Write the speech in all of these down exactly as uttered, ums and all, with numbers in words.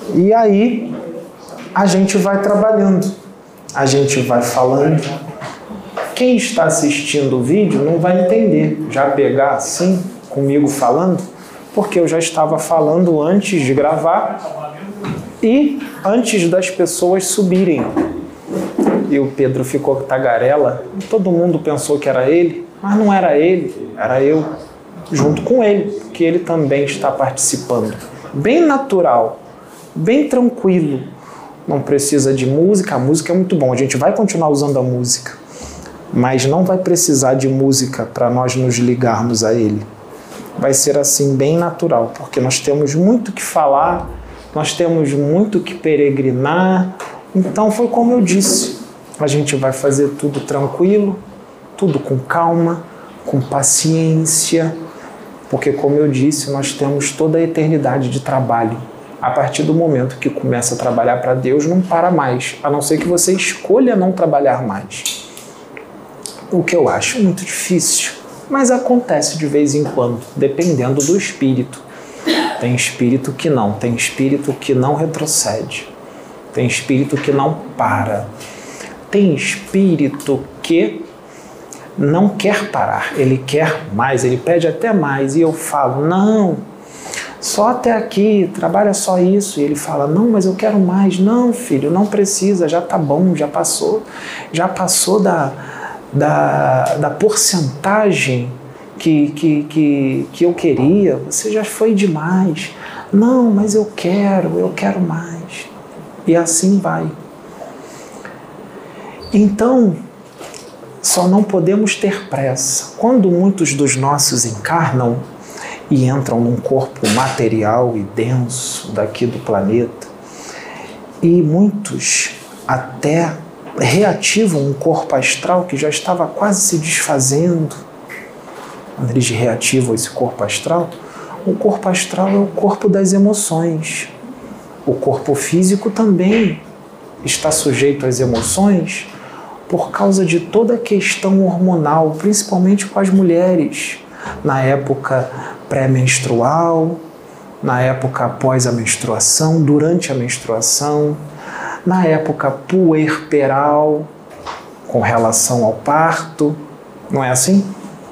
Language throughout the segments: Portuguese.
E aí a gente vai trabalhando, a gente vai falando. Quem está assistindo o vídeo não vai entender, já pegar assim, comigo falando, porque eu já estava falando antes de gravar e antes das pessoas subirem. E o Pedro ficou tagarela, todo mundo pensou que era ele, mas não era ele, era eu, junto com ele, porque ele também está participando. Bem natural, bem tranquilo, não precisa de música, a música é muito bom, a gente vai continuar usando a música, mas não vai precisar de música para nós nos ligarmos a ele. Vai ser assim, bem natural, porque nós temos muito que falar, nós temos muito que peregrinar. Então foi como eu disse, a gente vai fazer tudo tranquilo, tudo com calma, com paciência, porque como eu disse, nós temos toda a eternidade de trabalho. A partir do momento que começa a trabalhar para Deus, não para mais, a não ser que você escolha não trabalhar mais. O que eu acho muito difícil, mas acontece de vez em quando, dependendo do espírito. Tem espírito que não, tem espírito que não retrocede, tem espírito que não para, tem espírito que não quer parar, ele quer mais, ele pede até mais, e eu falo, não, só até aqui, trabalha só isso, e ele fala, não, mas eu quero mais, não filho, não precisa, já tá bom, já passou, já passou da, da, da porcentagem que, que, que, que eu queria, você já foi demais, não, mas eu quero, eu quero mais, e assim vai. Então, só não podemos ter pressa. Quando muitos dos nossos encarnam e entram num corpo material e denso daqui do planeta, e muitos até reativam um corpo astral que já estava quase se desfazendo. Quando eles reativam esse corpo astral, o corpo astral é o corpo das emoções. O corpo físico também está sujeito às emoções, por causa de toda a questão hormonal, principalmente com as mulheres, na época pré-menstrual, na época após a menstruação, durante a menstruação, na época puerperal, com relação ao parto, não é assim?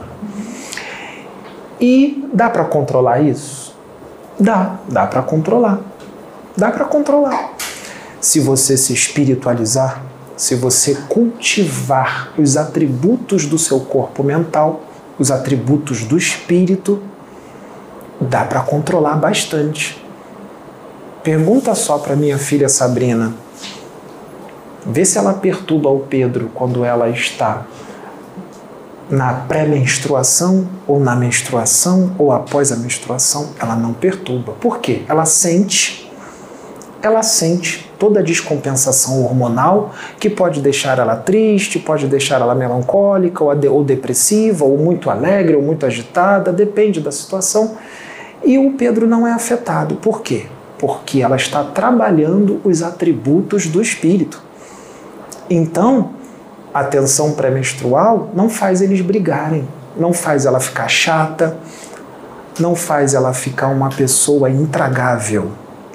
E dá para controlar isso? Dá, dá para controlar. Dá para controlar. Se você se espiritualizar, se você cultivar os atributos do seu corpo mental, os atributos do espírito, dá para controlar bastante. Pergunta só para minha filha Sabrina, vê se ela perturba o Pedro quando ela está na pré-menstruação, ou na menstruação, ou após a menstruação. Ela não perturba. Por quê? Ela sente, ela sente toda a descompensação hormonal que pode deixar ela triste, pode deixar ela melancólica, ou, ou depressiva, ou muito alegre, ou muito agitada, depende da situação. E o Pedro não é afetado. Por quê? Porque ela está trabalhando os atributos do espírito. Então, a tensão pré-menstrual não faz eles brigarem, não faz ela ficar chata, não faz ela ficar uma pessoa intragável.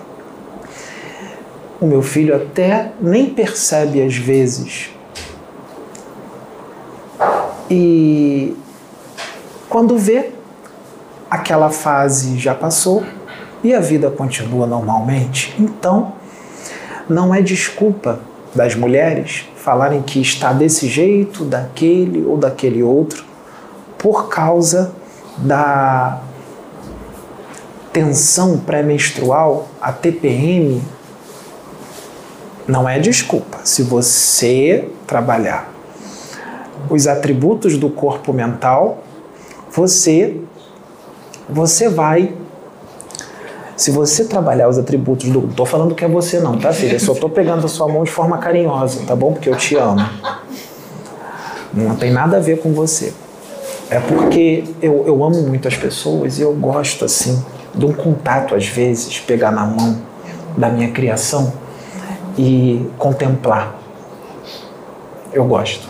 O meu filho até nem percebe às vezes. E quando vê, aquela fase já passou e a vida continua normalmente. Então, não é desculpa das mulheres falarem que está desse jeito, daquele ou daquele outro, por causa da tensão pré-menstrual, a T P M. Não é desculpa. Se você trabalhar os atributos do corpo mental, você, você vai... Se você trabalhar os atributos do... Não estou falando que é você não, tá, filha? Eu só estou pegando a sua mão de forma carinhosa, tá bom? Porque eu te amo. Não tem nada a ver com você. É porque eu, eu amo muito as pessoas e eu gosto, assim, de um contato, às vezes, pegar na mão da minha criação e contemplar. Eu gosto.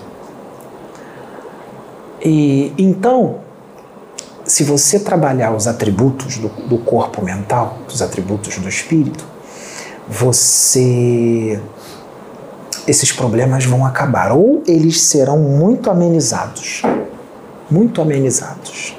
E então, se você trabalhar os atributos do, do corpo mental, os atributos do espírito, você... esses problemas vão acabar, ou eles serão muito amenizados. Muito amenizados.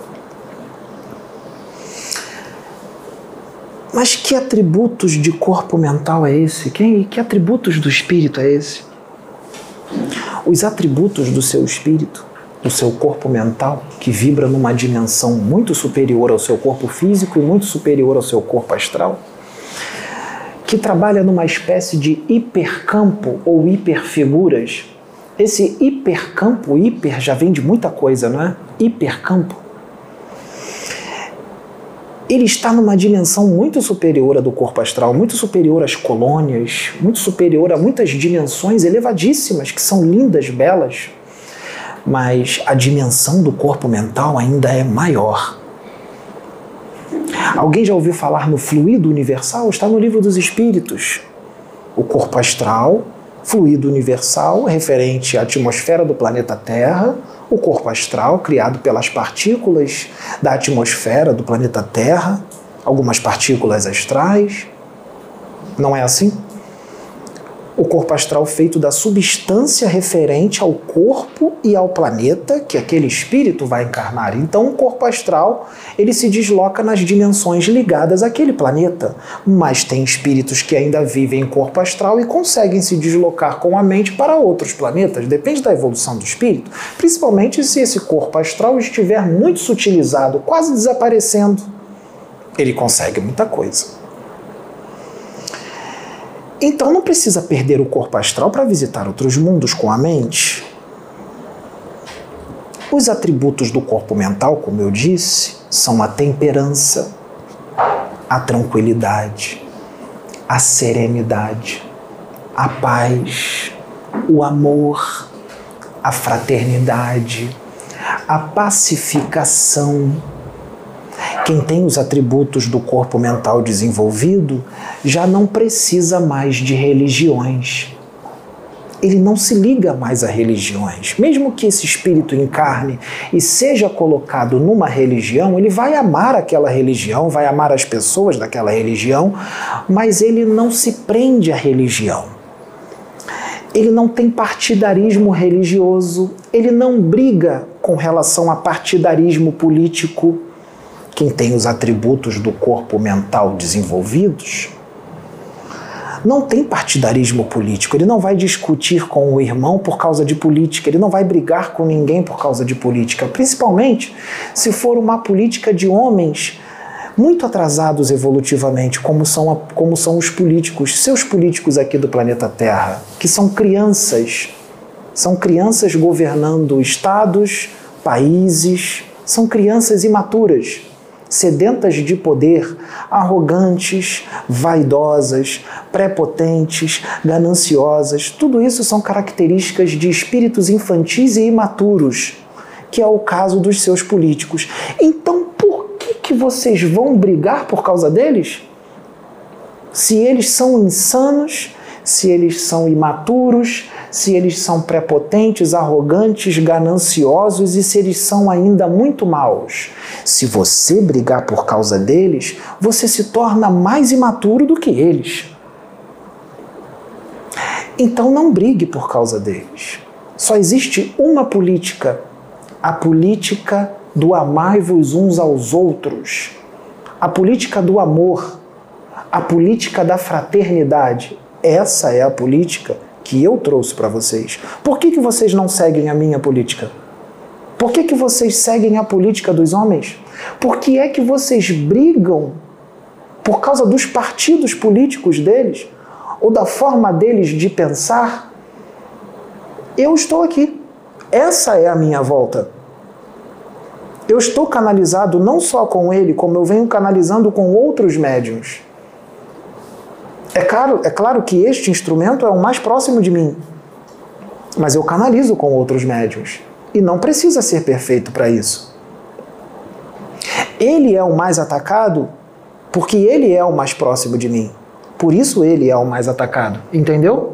Mas que atributos de corpo mental é esse? Que, que atributos do espírito é esse? Os atributos do seu espírito, do seu corpo mental, que vibra numa dimensão muito superior ao seu corpo físico e muito superior ao seu corpo astral, que trabalha numa espécie de hipercampo ou hiperfiguras. Esse hipercampo, hiper já vem de muita coisa, não é? Hipercampo. Ele está numa dimensão muito superior à do corpo astral, muito superior às colônias, muito superior a muitas dimensões elevadíssimas, que são lindas, belas, mas a dimensão do corpo mental ainda é maior. Alguém já ouviu falar no fluido universal? Está no Livro dos Espíritos. O corpo astral, fluido universal, referente à atmosfera do planeta Terra, o corpo astral, criado pelas partículas da atmosfera do planeta Terra, algumas partículas astrais. Não é assim? O corpo astral feito da substância referente ao corpo e ao planeta que aquele espírito vai encarnar. Então, o corpo astral, ele se desloca nas dimensões ligadas àquele planeta. Mas tem espíritos que ainda vivem em corpo astral e conseguem se deslocar com a mente para outros planetas. Depende da evolução do espírito. Principalmente se esse corpo astral estiver muito sutilizado, quase desaparecendo. Ele consegue muita coisa. Então não precisa perder o corpo astral para visitar outros mundos com a mente. Os atributos do corpo mental, como eu disse, são a temperança, a tranquilidade, a serenidade, a paz, o amor, a fraternidade, a pacificação. Quem tem os atributos do corpo mental desenvolvido já não precisa mais de religiões. Ele não se liga mais a religiões. Mesmo que esse espírito encarne e seja colocado numa religião, ele vai amar aquela religião, vai amar as pessoas daquela religião, mas ele não se prende à religião. Ele não tem partidarismo religioso, ele não briga com relação a partidarismo político. Quem tem os atributos do corpo mental desenvolvidos não tem partidarismo político. Ele não vai discutir com o irmão por causa de política, ele não vai brigar com ninguém por causa de política, principalmente se for uma política de homens muito atrasados evolutivamente, como são, a, como são os políticos, seus políticos aqui do planeta Terra, que são crianças, são crianças governando estados, países, são crianças imaturas, sedentas de poder, arrogantes, vaidosas, prepotentes, gananciosas. Tudo isso são características de espíritos infantis e imaturos, que é o caso dos seus políticos. Então, por que que vocês vão brigar por causa deles? Se eles são insanos, se eles são imaturos, se eles são prepotentes, arrogantes, gananciosos e se eles são ainda muito maus. Se você brigar por causa deles, você se torna mais imaturo do que eles. Então não brigue por causa deles. Só existe uma política, a política do amai-vos uns aos outros, a política do amor, a política da fraternidade. Essa é a política que eu trouxe para vocês. Por que que vocês não seguem a minha política? Por que que vocês seguem a política dos homens? Por que é que vocês brigam por causa dos partidos políticos deles? Ou da forma deles de pensar? Eu estou aqui. Essa é a minha volta. Eu estou canalizado não só com ele, como eu venho canalizando com outros médiuns. É claro, é claro que este instrumento é o mais próximo de mim, mas eu canalizo com outros médiuns e não precisa ser perfeito para isso. Ele é o mais atacado porque ele é o mais próximo de mim, por isso ele é o mais atacado, entendeu?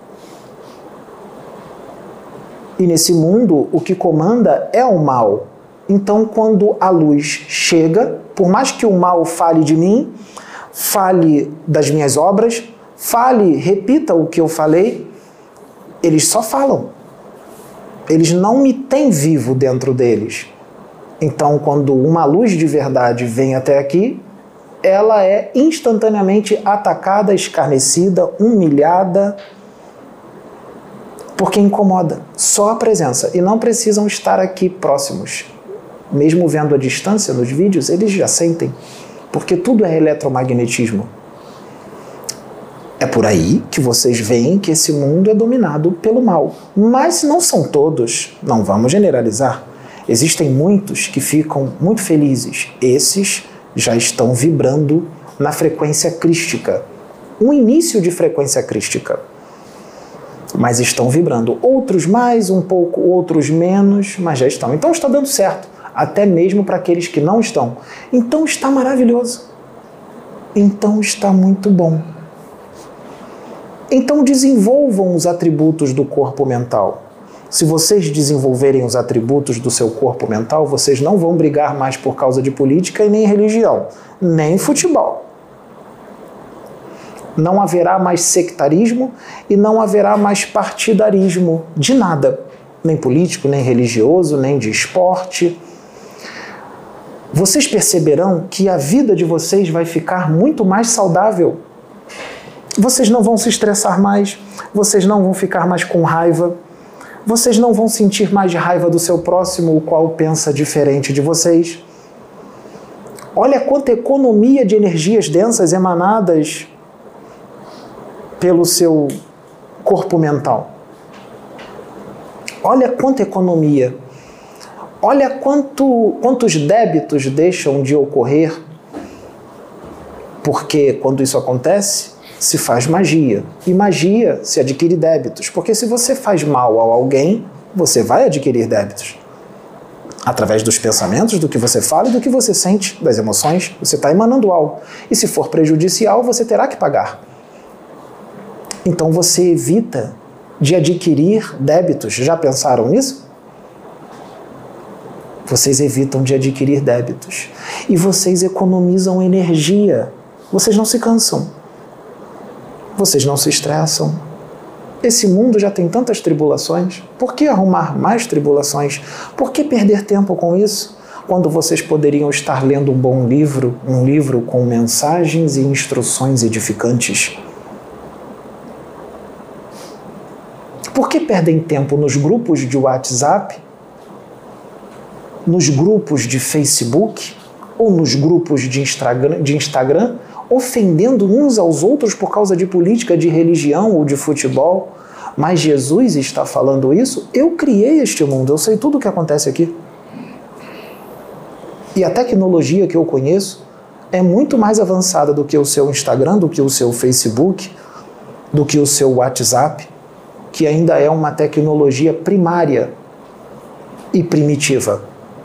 E nesse mundo o que comanda é o mal. Então quando a luz chega, por mais que o mal fale de mim, fale das minhas obras, fale, repita o que eu falei, eles só falam. Eles não me têm vivo dentro deles. Então, quando uma luz de verdade vem até aqui, ela é instantaneamente atacada, escarnecida, humilhada, porque incomoda. Só a presença. E não precisam estar aqui próximos. Mesmo vendo a distância nos vídeos, eles já sentem. Porque tudo é eletromagnetismo. É por aí que vocês veem que esse mundo é dominado pelo mal. Mas não são todos. Não vamos generalizar. Existem muitos que ficam muito felizes. Esses já estão vibrando na frequência crística. Um início de frequência crística. Mas estão vibrando. Outros mais, um pouco, outros menos, mas já estão. Então está dando certo. Até mesmo para aqueles que não estão. Então está maravilhoso. Então está muito bom. Então desenvolvam os atributos do corpo mental. Se vocês desenvolverem os atributos do seu corpo mental, vocês não vão brigar mais por causa de política e nem religião, nem futebol. Não haverá mais sectarismo e não haverá mais partidarismo de nada, nem político, nem religioso, nem de esporte. Vocês perceberão que a vida de vocês vai ficar muito mais saudável. Vocês não vão se estressar mais, vocês não vão ficar mais com raiva, vocês não vão sentir mais raiva do seu próximo, o qual pensa diferente de vocês. Olha quanta economia de energias densas emanadas pelo seu corpo mental. Olha quanta economia. Olha quanto, quantos débitos deixam de ocorrer, porque quando isso acontece, se faz magia. E magia se adquire débitos, porque se você faz mal a alguém, você vai adquirir débitos. Através dos pensamentos, do que você fala e do que você sente, das emoções, você está emanando algo. E se for prejudicial, você terá que pagar. Então você evita de adquirir débitos. Já pensaram nisso? Vocês evitam de adquirir débitos. E vocês economizam energia. Vocês não se cansam. Vocês não se estressam. Esse mundo já tem tantas tribulações. Por que arrumar mais tribulações? Por que perder tempo com isso? Quando vocês poderiam estar lendo um bom livro, um livro com mensagens e instruções edificantes. Por que perdem tempo nos grupos de WhatsApp, nos grupos de Facebook ou nos grupos de Instagram, de Instagram, ofendendo uns aos outros por causa de política, de religião ou de futebol? Mas Jesus está falando isso? Eu criei este mundo, eu sei tudo o que acontece aqui. E a tecnologia que eu conheço é muito mais avançada do que o seu Instagram, do que o seu Facebook, do que o seu WhatsApp, que ainda é uma tecnologia primária e primitiva.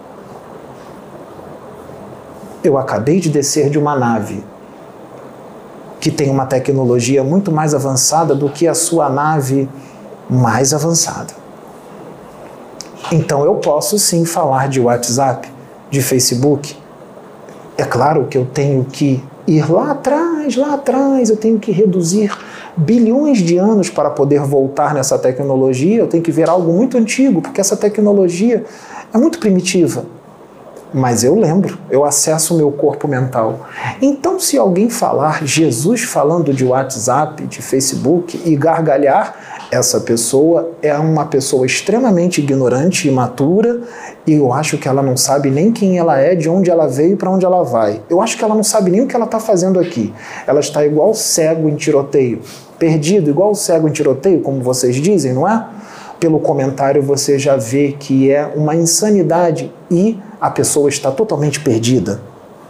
Eu acabei de descer de uma nave que tem uma tecnologia muito mais avançada do que a sua nave mais avançada. Então eu posso sim falar de WhatsApp, de Facebook. É claro que eu tenho que ir lá atrás, lá atrás, eu tenho que reduzir bilhões de anos para poder voltar nessa tecnologia, eu tenho que ver algo muito antigo, porque essa tecnologia é muito primitiva. Mas eu lembro, eu acesso o meu corpo mental. Então, se alguém falar Jesus falando de WhatsApp, de Facebook e gargalhar, essa pessoa é uma pessoa extremamente ignorante e imatura, e eu acho que ela não sabe nem quem ela é, de onde ela veio e para onde ela vai. Eu acho que ela não sabe nem o que ela está fazendo aqui. Ela está igual cego em tiroteio, perdido, igual cego em tiroteio, como vocês dizem, não é? Pelo comentário você já vê que é uma insanidade e a pessoa está totalmente perdida.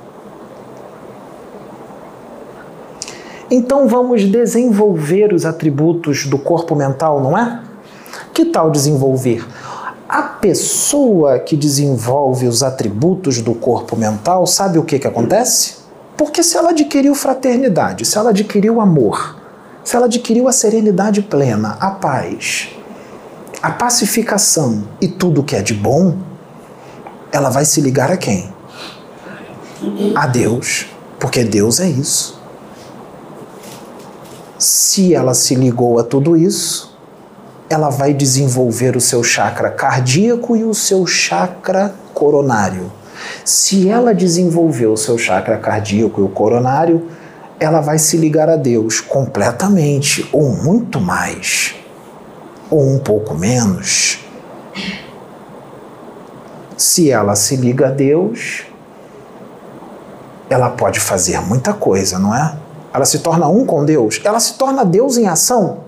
Então vamos desenvolver os atributos do corpo mental, não é? Que tal desenvolver? A pessoa que desenvolve os atributos do corpo mental, sabe o que que acontece? Porque se ela adquiriu fraternidade, se ela adquiriu amor, se ela adquiriu a serenidade plena, a paz, a pacificação e tudo que é de bom, ela vai se ligar a quem? A Deus, porque Deus é isso. Se ela se ligou a tudo isso, ela vai desenvolver o seu chakra cardíaco e o seu chakra coronário. Se ela desenvolver o seu chakra cardíaco e o coronário, ela vai se ligar a Deus completamente, ou muito mais, ou um pouco menos. Se ela se liga a Deus, ela pode fazer muita coisa, não é? Ela se torna um com Deus, ela se torna Deus em ação.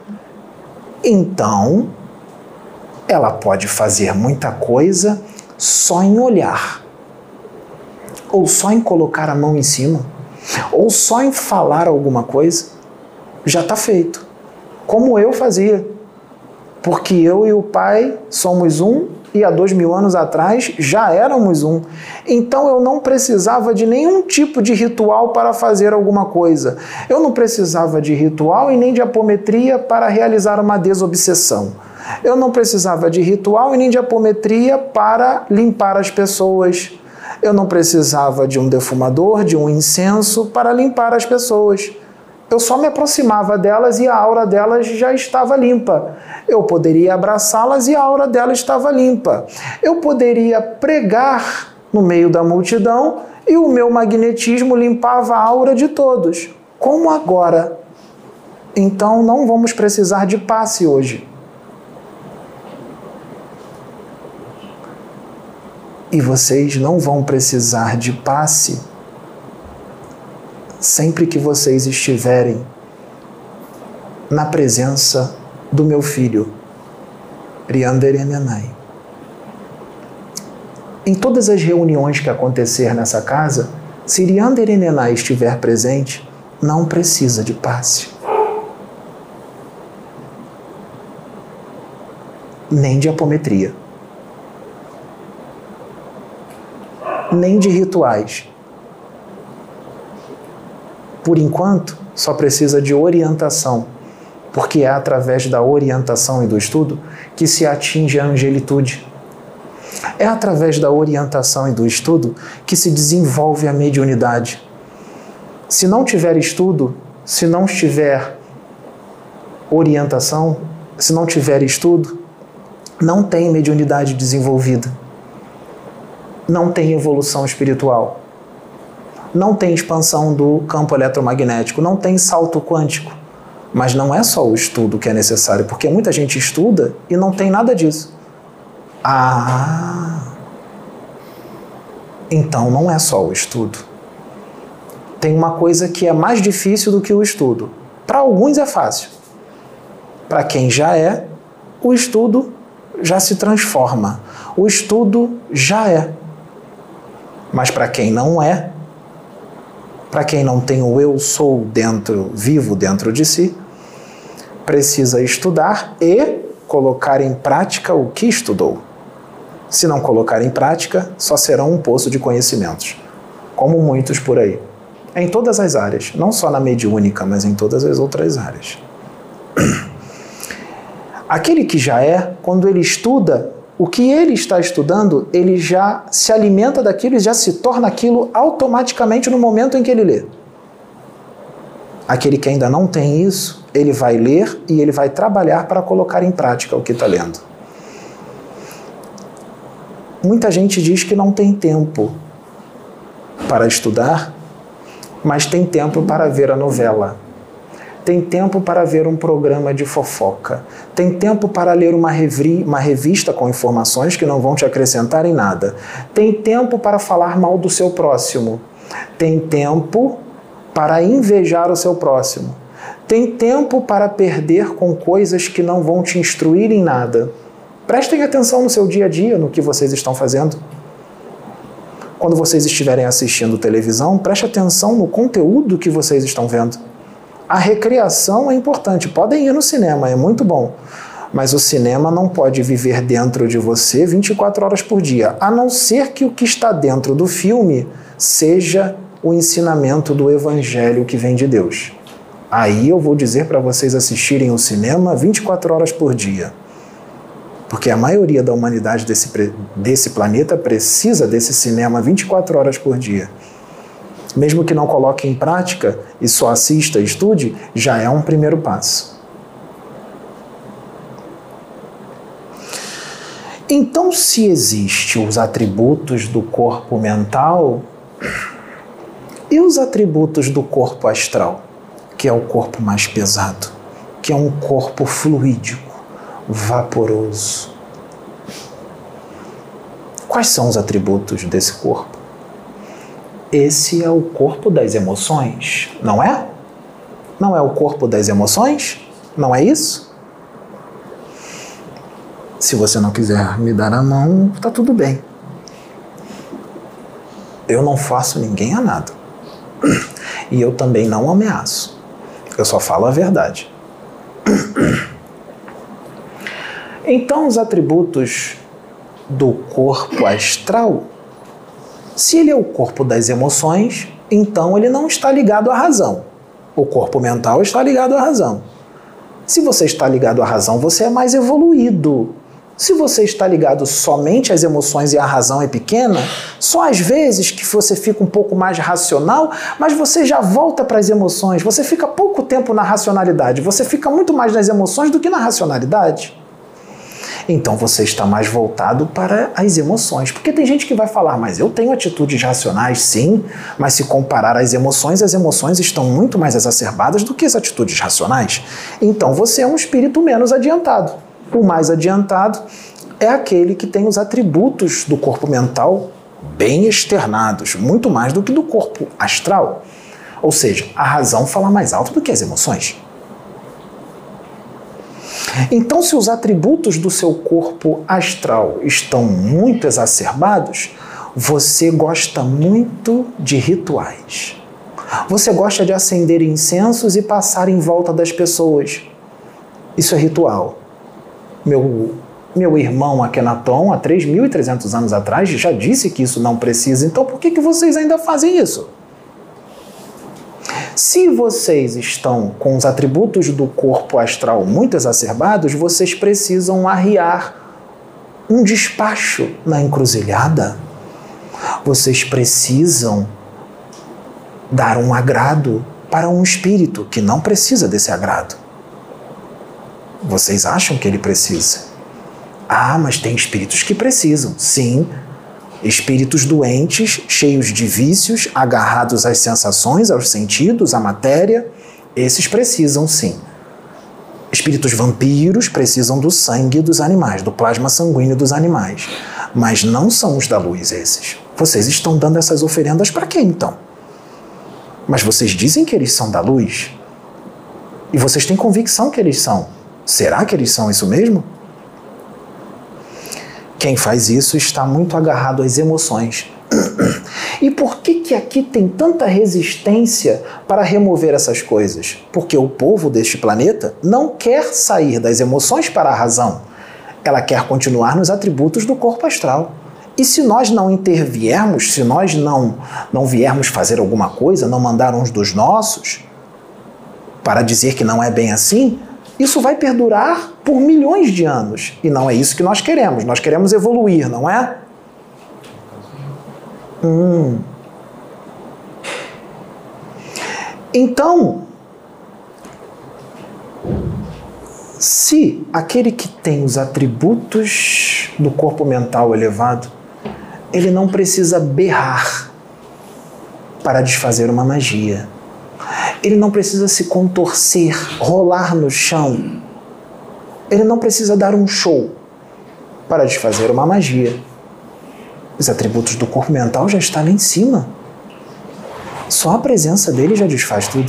Então, ela pode fazer muita coisa só em olhar, ou só em colocar a mão em cima, ou só em falar alguma coisa, já está feito. Como eu fazia, porque eu e o Pai somos um, e há dois mil anos atrás já éramos um. Então eu não precisava de nenhum tipo de ritual para fazer alguma coisa. Eu não precisava de ritual e nem de apometria para realizar uma desobsessão. Eu não precisava de ritual e nem de apometria para limpar as pessoas. Eu não precisava de um defumador, de um incenso para limpar as pessoas. Eu só me aproximava delas e a aura delas já estava limpa. Eu poderia abraçá-las e a aura delas estava limpa. Eu poderia pregar no meio da multidão e o meu magnetismo limpava a aura de todos. Como agora? Então não vamos precisar de passe hoje. E vocês não vão precisar de passe sempre que vocês estiverem na presença do meu filho, Rianderenenai. Em todas as reuniões que acontecer nessa casa, se Rianderenenai estiver presente, não precisa de passe. Nem de apometria. Nem de rituais. Por enquanto, só precisa de orientação, porque é através da orientação e do estudo que se atinge a angelitude. É através da orientação e do estudo que se desenvolve a mediunidade. Se não tiver estudo, se não estiver orientação, se não tiver estudo, não tem mediunidade desenvolvida. Não tem evolução espiritual. Não tem expansão do campo eletromagnético, não tem salto quântico. Mas não é só o estudo que é necessário, porque muita gente estuda e não tem nada disso. Ah! Então não é só o estudo. Tem uma coisa que é mais difícil do que o estudo. Para alguns é fácil. Para quem já é, o estudo já se transforma. O estudo já é. Mas para quem não é, para quem não tem o eu sou dentro, vivo dentro de si, precisa estudar e colocar em prática o que estudou. Se não colocar em prática, só será um poço de conhecimentos, como muitos por aí. Em todas as áreas, não só na mediúnica, mas em todas as outras áreas. Aquele que já é, quando ele estuda, o que ele está estudando, ele já se alimenta daquilo e já se torna aquilo automaticamente no momento em que ele lê. Aquele que ainda não tem isso, ele vai ler e ele vai trabalhar para colocar em prática o que está lendo. Muita gente diz que não tem tempo para estudar, mas tem tempo para ver a novela. Tem tempo para ver um programa de fofoca. Tem tempo para ler uma, revi- uma revista com informações que não vão te acrescentar em nada. Tem tempo para falar mal do seu próximo. Tem tempo para invejar o seu próximo. Tem tempo para perder com coisas que não vão te instruir em nada. Prestem atenção no seu dia a dia, no que vocês estão fazendo. Quando vocês estiverem assistindo televisão, preste atenção no conteúdo que vocês estão vendo. A recreação é importante, podem ir no cinema, é muito bom, mas o cinema não pode viver dentro de você vinte e quatro horas por dia, a não ser que o que está dentro do filme seja o ensinamento do evangelho que vem de Deus. Aí eu vou dizer para vocês assistirem o cinema vinte e quatro horas por dia, porque a maioria da humanidade desse, desse planeta precisa desse cinema vinte e quatro horas por dia. Mesmo que não coloque em prática e só assista e estude, já é um primeiro passo. Então, se existem os atributos do corpo mental e os atributos do corpo astral, que é o corpo mais pesado, que é um corpo fluídico, vaporoso. Quais são os atributos desse corpo? Esse é o corpo das emoções, não é? Não é o corpo das emoções? Não é isso? Se você não quiser me dar a mão, tá tudo bem. Eu não faço ninguém a nada. E eu também não ameaço. Eu só falo a verdade. Então, os atributos do corpo astral, se ele é o corpo das emoções, então ele não está ligado à razão. O corpo mental está ligado à razão. Se você está ligado à razão, você é mais evoluído. Se você está ligado somente às emoções e a razão é pequena, só às vezes que você fica um pouco mais racional, mas você já volta para as emoções, você fica pouco tempo na racionalidade, você fica muito mais nas emoções do que na racionalidade. Então você está mais voltado para as emoções, porque tem gente que vai falar, mas eu tenho atitudes racionais, sim, mas se comparar às emoções, as emoções estão muito mais exacerbadas do que as atitudes racionais. Então você é um espírito menos adiantado. O mais adiantado é aquele que tem os atributos do corpo mental bem externados, muito mais do que do corpo astral. Ou seja, a razão fala mais alto do que as emoções. Então, se os atributos do seu corpo astral estão muito exacerbados, você gosta muito de rituais. Você gosta de acender incensos e passar em volta das pessoas. Isso é ritual. Meu, meu irmão Akenaton, há três mil e trezentos anos atrás, já disse que isso não precisa. Então, por que, que vocês ainda fazem isso? Se vocês estão com os atributos do corpo astral muito exacerbados, vocês precisam arriar um despacho na encruzilhada. Vocês precisam dar um agrado para um espírito que não precisa desse agrado. Vocês acham que ele precisa? Ah, mas tem espíritos que precisam. Sim, espíritos doentes, cheios de vícios, agarrados às sensações, aos sentidos, à matéria, esses precisam sim. Espíritos vampiros precisam do sangue dos animais, do plasma sanguíneo dos animais. Mas não são os da luz esses. Vocês estão dando essas oferendas para quê então? Mas vocês dizem que eles são da luz? E vocês têm convicção que eles são? Será que eles são isso mesmo? Quem faz isso está muito agarrado às emoções. E por que que aqui tem tanta resistência para remover essas coisas? Porque o povo deste planeta não quer sair das emoções para a razão. Ela quer continuar nos atributos do corpo astral. E se nós não interviermos, se nós não, não viermos fazer alguma coisa, não mandar uns dos nossos, para dizer que não é bem assim, isso vai perdurar por milhões de anos. E não é isso que nós queremos. Nós queremos evoluir, não é? Hum. Então, se aquele que tem os atributos do corpo mental elevado, ele não precisa berrar para desfazer uma magia. Ele não precisa se contorcer, rolar no chão. Ele não precisa dar um show para desfazer uma magia. Os atributos do corpo mental já estão lá em cima. Só a presença dele já desfaz tudo.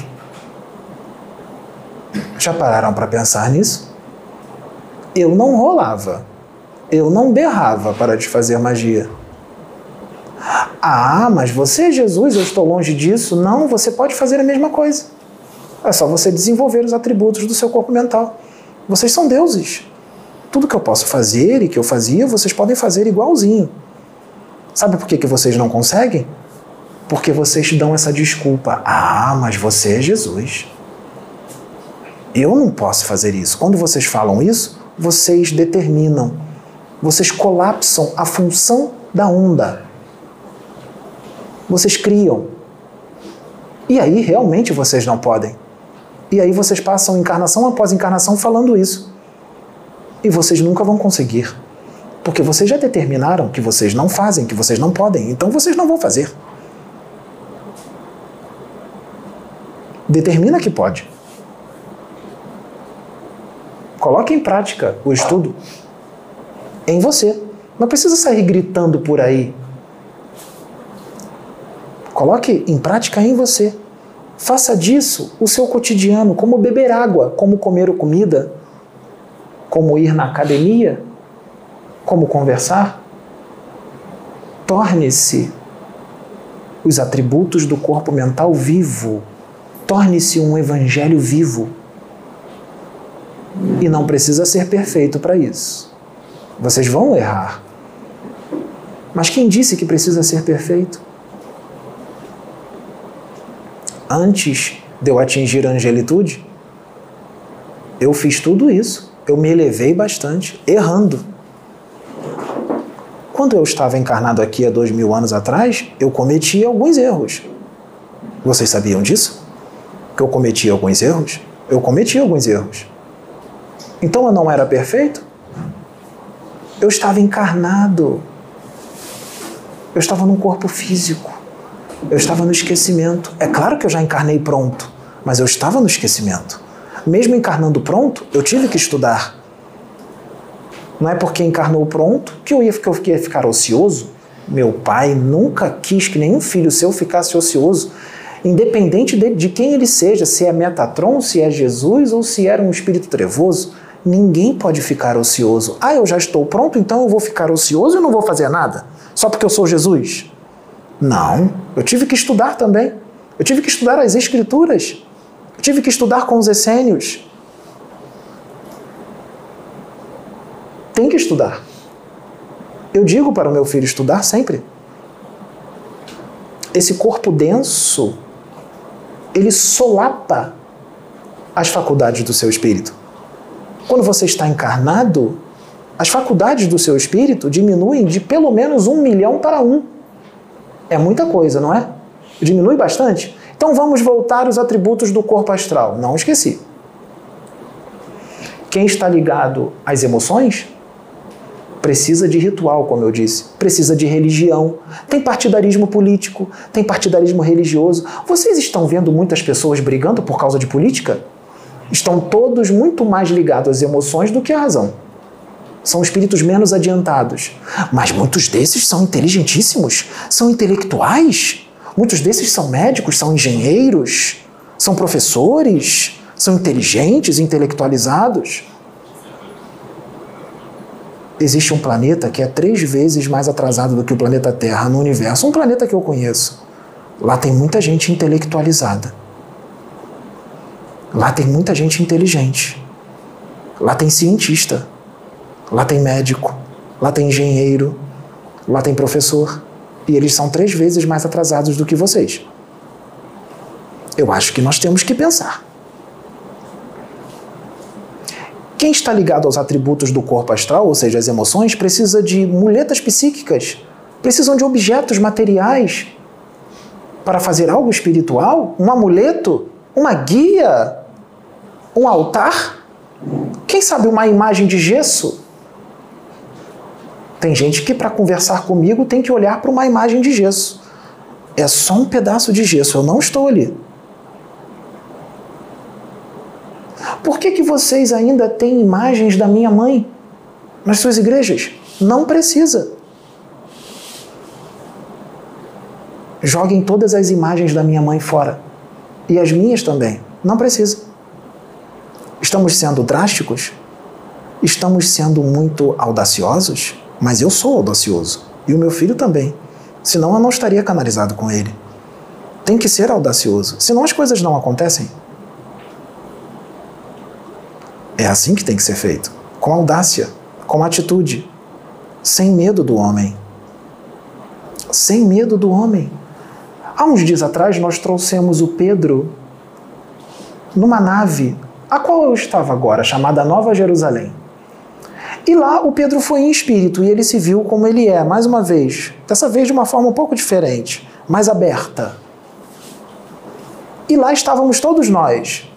Já pararam para pensar nisso? Eu não rolava. Eu não berrava para desfazer magia. Ah, mas você, Jesus, eu estou longe disso. Não, você pode fazer a mesma coisa. É só você desenvolver os atributos do seu corpo mental. Vocês são deuses. Tudo que eu posso fazer e que eu fazia, vocês podem fazer igualzinho. Sabe por que que vocês não conseguem? Porque vocês dão essa desculpa. Ah, mas você é Jesus. Eu não posso fazer isso. Quando vocês falam isso, vocês determinam. Vocês colapsam a função da onda. Vocês criam. E aí realmente vocês não podem. E aí vocês passam encarnação após encarnação falando isso. E vocês nunca vão conseguir. Porque vocês já determinaram que vocês não fazem, que vocês não podem. Então vocês não vão fazer. Determina que pode. Coloque em prática o estudo em você. Não precisa sair gritando por aí. Coloque em prática em você. Faça disso o seu cotidiano, como beber água, como comer comida, como ir na academia, como conversar. Torne-se os atributos do corpo mental vivo. Torne-se um evangelho vivo. E não precisa ser perfeito para isso. Vocês vão errar. Mas quem disse que precisa ser perfeito? Antes de eu atingir a angelitude, eu fiz tudo isso. Eu me elevei bastante, errando. Quando eu estava encarnado aqui há dois mil anos atrás, eu cometi alguns erros. Vocês sabiam disso? Que eu cometi alguns erros? Eu cometi alguns erros. Então eu não era perfeito? Eu estava encarnado. Eu estava num corpo físico. Eu estava no esquecimento. É claro que eu já encarnei pronto, mas eu estava no esquecimento. Mesmo encarnando pronto, eu tive que estudar. Não é porque encarnou pronto que eu ia, que eu ia ficar ocioso. Meu pai nunca quis que nenhum filho seu ficasse ocioso, independente de, de quem ele seja, se é Metatron, se é Jesus ou se era um espírito trevoso. Ninguém pode ficar ocioso. Ah, eu já estou pronto, então eu vou ficar ocioso e não vou fazer nada? Só porque eu sou Jesus? Não, eu tive que estudar também. Eu tive que estudar as Escrituras. Eu tive que estudar com os essênios. Tem que estudar. Eu digo para o meu filho estudar sempre. Esse corpo denso, ele solapa as faculdades do seu espírito. Quando você está encarnado, as faculdades do seu espírito diminuem de pelo menos um milhão para um. É muita coisa, não é? Diminui bastante. Então vamos voltar aos atributos do corpo astral. Não esqueci. Quem está ligado às emoções precisa de ritual, como eu disse. Precisa de religião. Tem partidarismo político, tem partidarismo religioso. Vocês estão vendo muitas pessoas brigando por causa de política? Estão todos muito mais ligados às emoções do que à razão. São espíritos menos adiantados. Mas muitos desses são inteligentíssimos, são intelectuais. Muitos desses são médicos, são engenheiros, são professores, são inteligentes, intelectualizados. Existe um planeta que é três vezes mais atrasado do que o planeta Terra no universo. Um planeta que eu conheço. Lá tem muita gente intelectualizada. Lá tem muita gente inteligente. Lá tem cientista. Lá tem médico. Lá tem engenheiro. Lá tem professor. E eles são três vezes mais atrasados do que vocês. Eu acho que nós temos que pensar. Quem está ligado aos atributos do corpo astral, ou seja, as emoções, precisa de muletas psíquicas, precisam de objetos materiais para fazer algo espiritual, um amuleto, uma guia, um altar, quem sabe uma imagem de gesso. Tem gente que para conversar comigo tem que olhar para uma imagem de gesso. É só um pedaço de gesso, eu não estou ali. Por que que vocês ainda têm imagens da minha mãe nas suas igrejas? Não precisa. Joguem todas as imagens da minha mãe fora. E as minhas também. Não precisa. Estamos sendo drásticos? Estamos sendo muito audaciosos? Mas eu sou audacioso. E o meu filho também. Senão eu não estaria canalizado com ele. Tem que ser audacioso. Senão as coisas não acontecem. É assim que tem que ser feito, com audácia, com atitude, sem medo do homem. Sem medo do homem. Há uns dias atrás nós trouxemos o Pedro numa nave, a qual eu estava agora, chamada Nova Jerusalém. E lá o Pedro foi em espírito e ele se viu como ele é, mais uma vez, dessa vez de uma forma um pouco diferente, mais aberta. E lá estávamos todos nós.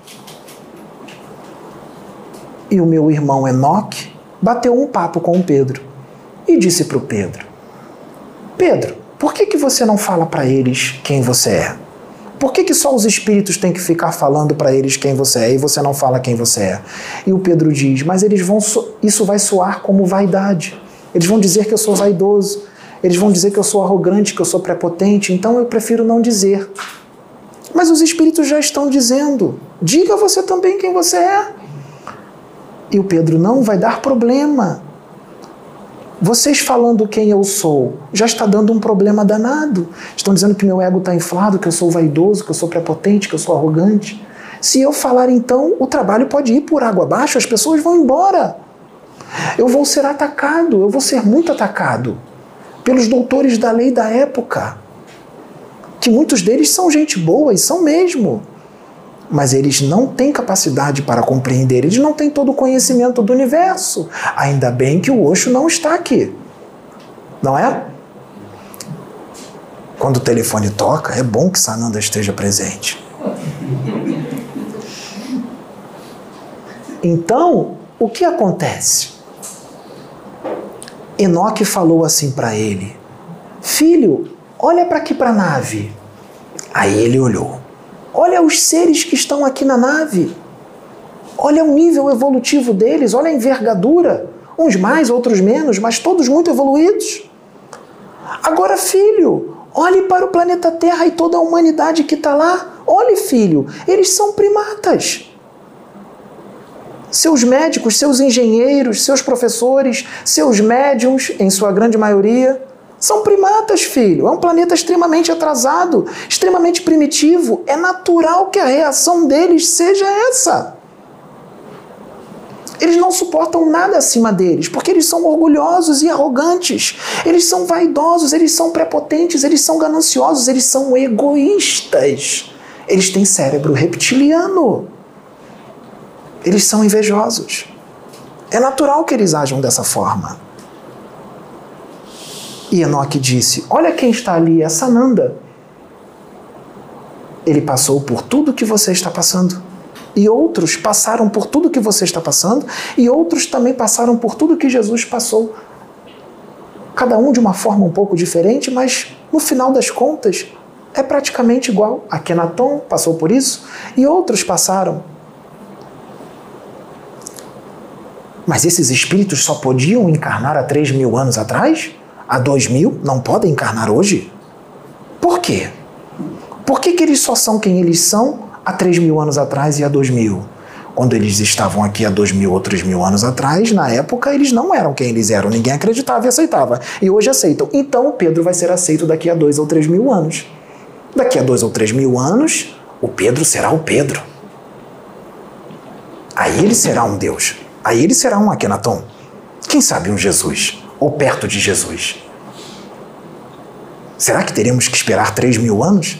E o meu irmão Enoque bateu um papo com o Pedro e disse para o Pedro: Pedro, por que que você não fala para eles quem você é? Por que que só os espíritos têm que ficar falando para eles quem você é e você não fala quem você é? E o Pedro diz: mas eles vão so- isso vai soar como vaidade. Eles vão dizer que eu sou vaidoso. Eles vão dizer que eu sou arrogante, que eu sou prepotente. Então eu prefiro não dizer. Mas os espíritos já estão dizendo. Diga você também quem você é. E o Pedro: não vai dar problema. Vocês falando quem eu sou já está dando um problema danado. Estão dizendo que meu ego está inflado, que eu sou vaidoso, que eu sou prepotente, que eu sou arrogante. Se eu falar, então, o trabalho pode ir por água abaixo, as pessoas vão embora. Eu vou ser atacado, eu vou ser muito atacado pelos doutores da lei da época, que muitos deles são gente boa, e são mesmo. Mas eles não têm capacidade para compreender, eles não têm todo o conhecimento do universo. Ainda bem que o Osho não está aqui. Não é? Quando o telefone toca, é bom que Sananda esteja presente. Então, o que acontece? Enoque falou assim para ele: filho, olha para aqui para a nave. Aí ele olhou. Olha os seres que estão aqui na nave. Olha o nível evolutivo deles, olha a envergadura. Uns mais, outros menos, mas todos muito evoluídos. Agora, filho, olhe para o planeta Terra e toda a humanidade que está lá. Olhe, filho, eles são primatas. Seus médicos, seus engenheiros, seus professores, seus médiums, em sua grande maioria, são primatas, filho. É um planeta extremamente atrasado, extremamente primitivo. É natural que a reação deles seja essa. Eles não suportam nada acima deles, porque eles são orgulhosos e arrogantes. Eles são vaidosos, eles são prepotentes, eles são gananciosos, eles são egoístas. Eles têm cérebro reptiliano. Eles são invejosos. É natural que eles ajam dessa forma. E Enoque disse: olha quem está ali, é Sananda. Ele passou por tudo que você está passando. E outros passaram por tudo que você está passando. E outros também passaram por tudo que Jesus passou. Cada um de uma forma um pouco diferente, mas no final das contas é praticamente igual. Akhenaton passou por isso e outros passaram. Mas esses espíritos só podiam encarnar há três mil anos atrás? Há dois mil? Não podem encarnar hoje? Por quê? Por que que eles só são quem eles são há três mil anos atrás e há dois mil? Quando eles estavam aqui há dois mil ou três mil anos atrás, na época, eles não eram quem eles eram. Ninguém acreditava e aceitava. E hoje aceitam. Então o Pedro vai ser aceito daqui a dois ou três mil anos. Daqui a dois ou três mil anos, o Pedro será o Pedro. Aí ele será um Deus. Aí ele será um Akhenaton. Quem sabe um Jesus? Ou perto de Jesus? Será que teremos que esperar três mil anos?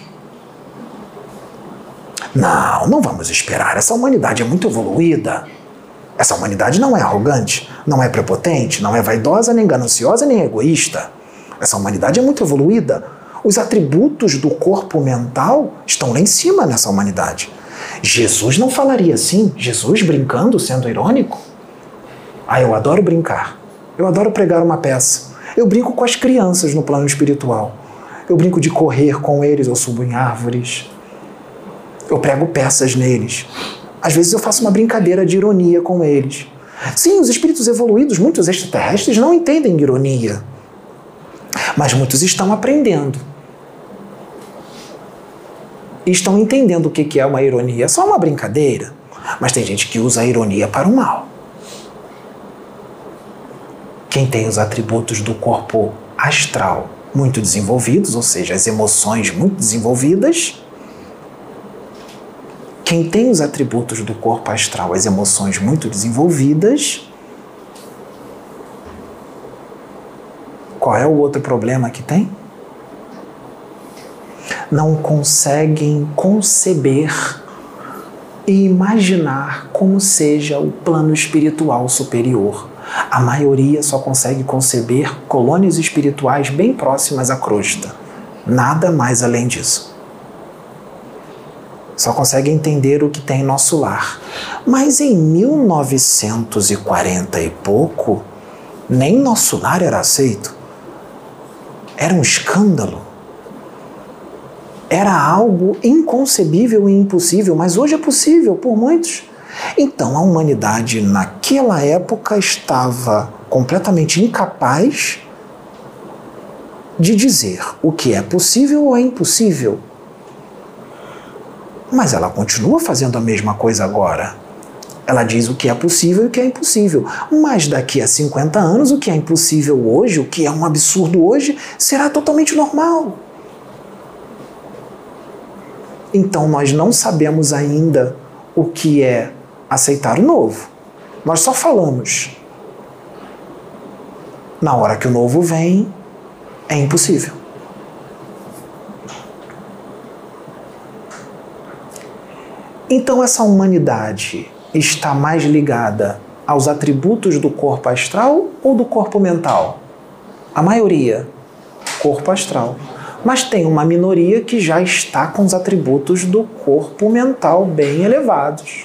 Não, não vamos esperar. Essa humanidade é muito evoluída. Essa humanidade não é arrogante, não é prepotente, não é vaidosa, nem gananciosa, nem egoísta. Essa humanidade é muito evoluída. Os atributos do corpo mental estão lá em cima nessa humanidade. Jesus não falaria assim. Jesus brincando, sendo irônico. Ah, eu adoro brincar. Eu adoro pregar uma peça. Eu brinco com as crianças no plano espiritual. Eu brinco de correr com eles, eu subo em árvores. Eu prego peças neles. Às vezes eu faço uma brincadeira de ironia com eles. Sim, os espíritos evoluídos, muitos extraterrestres, não entendem ironia. Mas muitos estão aprendendo. E estão entendendo o que é uma ironia. É só uma brincadeira. Mas tem gente que usa a ironia para o mal. Quem tem os atributos do corpo astral muito desenvolvidos, ou seja, as emoções muito desenvolvidas, quem tem os atributos do corpo astral, as emoções muito desenvolvidas, qual é o outro problema que tem? Não conseguem conceber e imaginar como seja o plano espiritual superior. A maioria só consegue conceber colônias espirituais bem próximas à crosta. Nada mais além disso. só consegue entender o que tem em nosso lar. Mas em mil novecentos e quarenta e pouco, nem nosso lar era aceito. Era um escândalo. Era algo inconcebível e impossível, mas hoje é possível por muitos. Então a humanidade naquela época estava completamente incapaz de dizer o que é possível ou é impossível. Mas ela continua fazendo a mesma coisa agora. Ela diz o que é possível e o que é impossível. Mas daqui a cinquenta anos, o que é impossível hoje, o que é um absurdo hoje, será totalmente normal. Então nós não sabemos ainda o que é aceitar o novo. Nós só falamos. Na hora que o novo vem, é impossível. Então essa humanidade está mais ligada aos atributos do corpo astral ou do corpo mental? A maioria, corpo astral. Mas tem uma minoria que já está com os atributos do corpo mental bem elevados.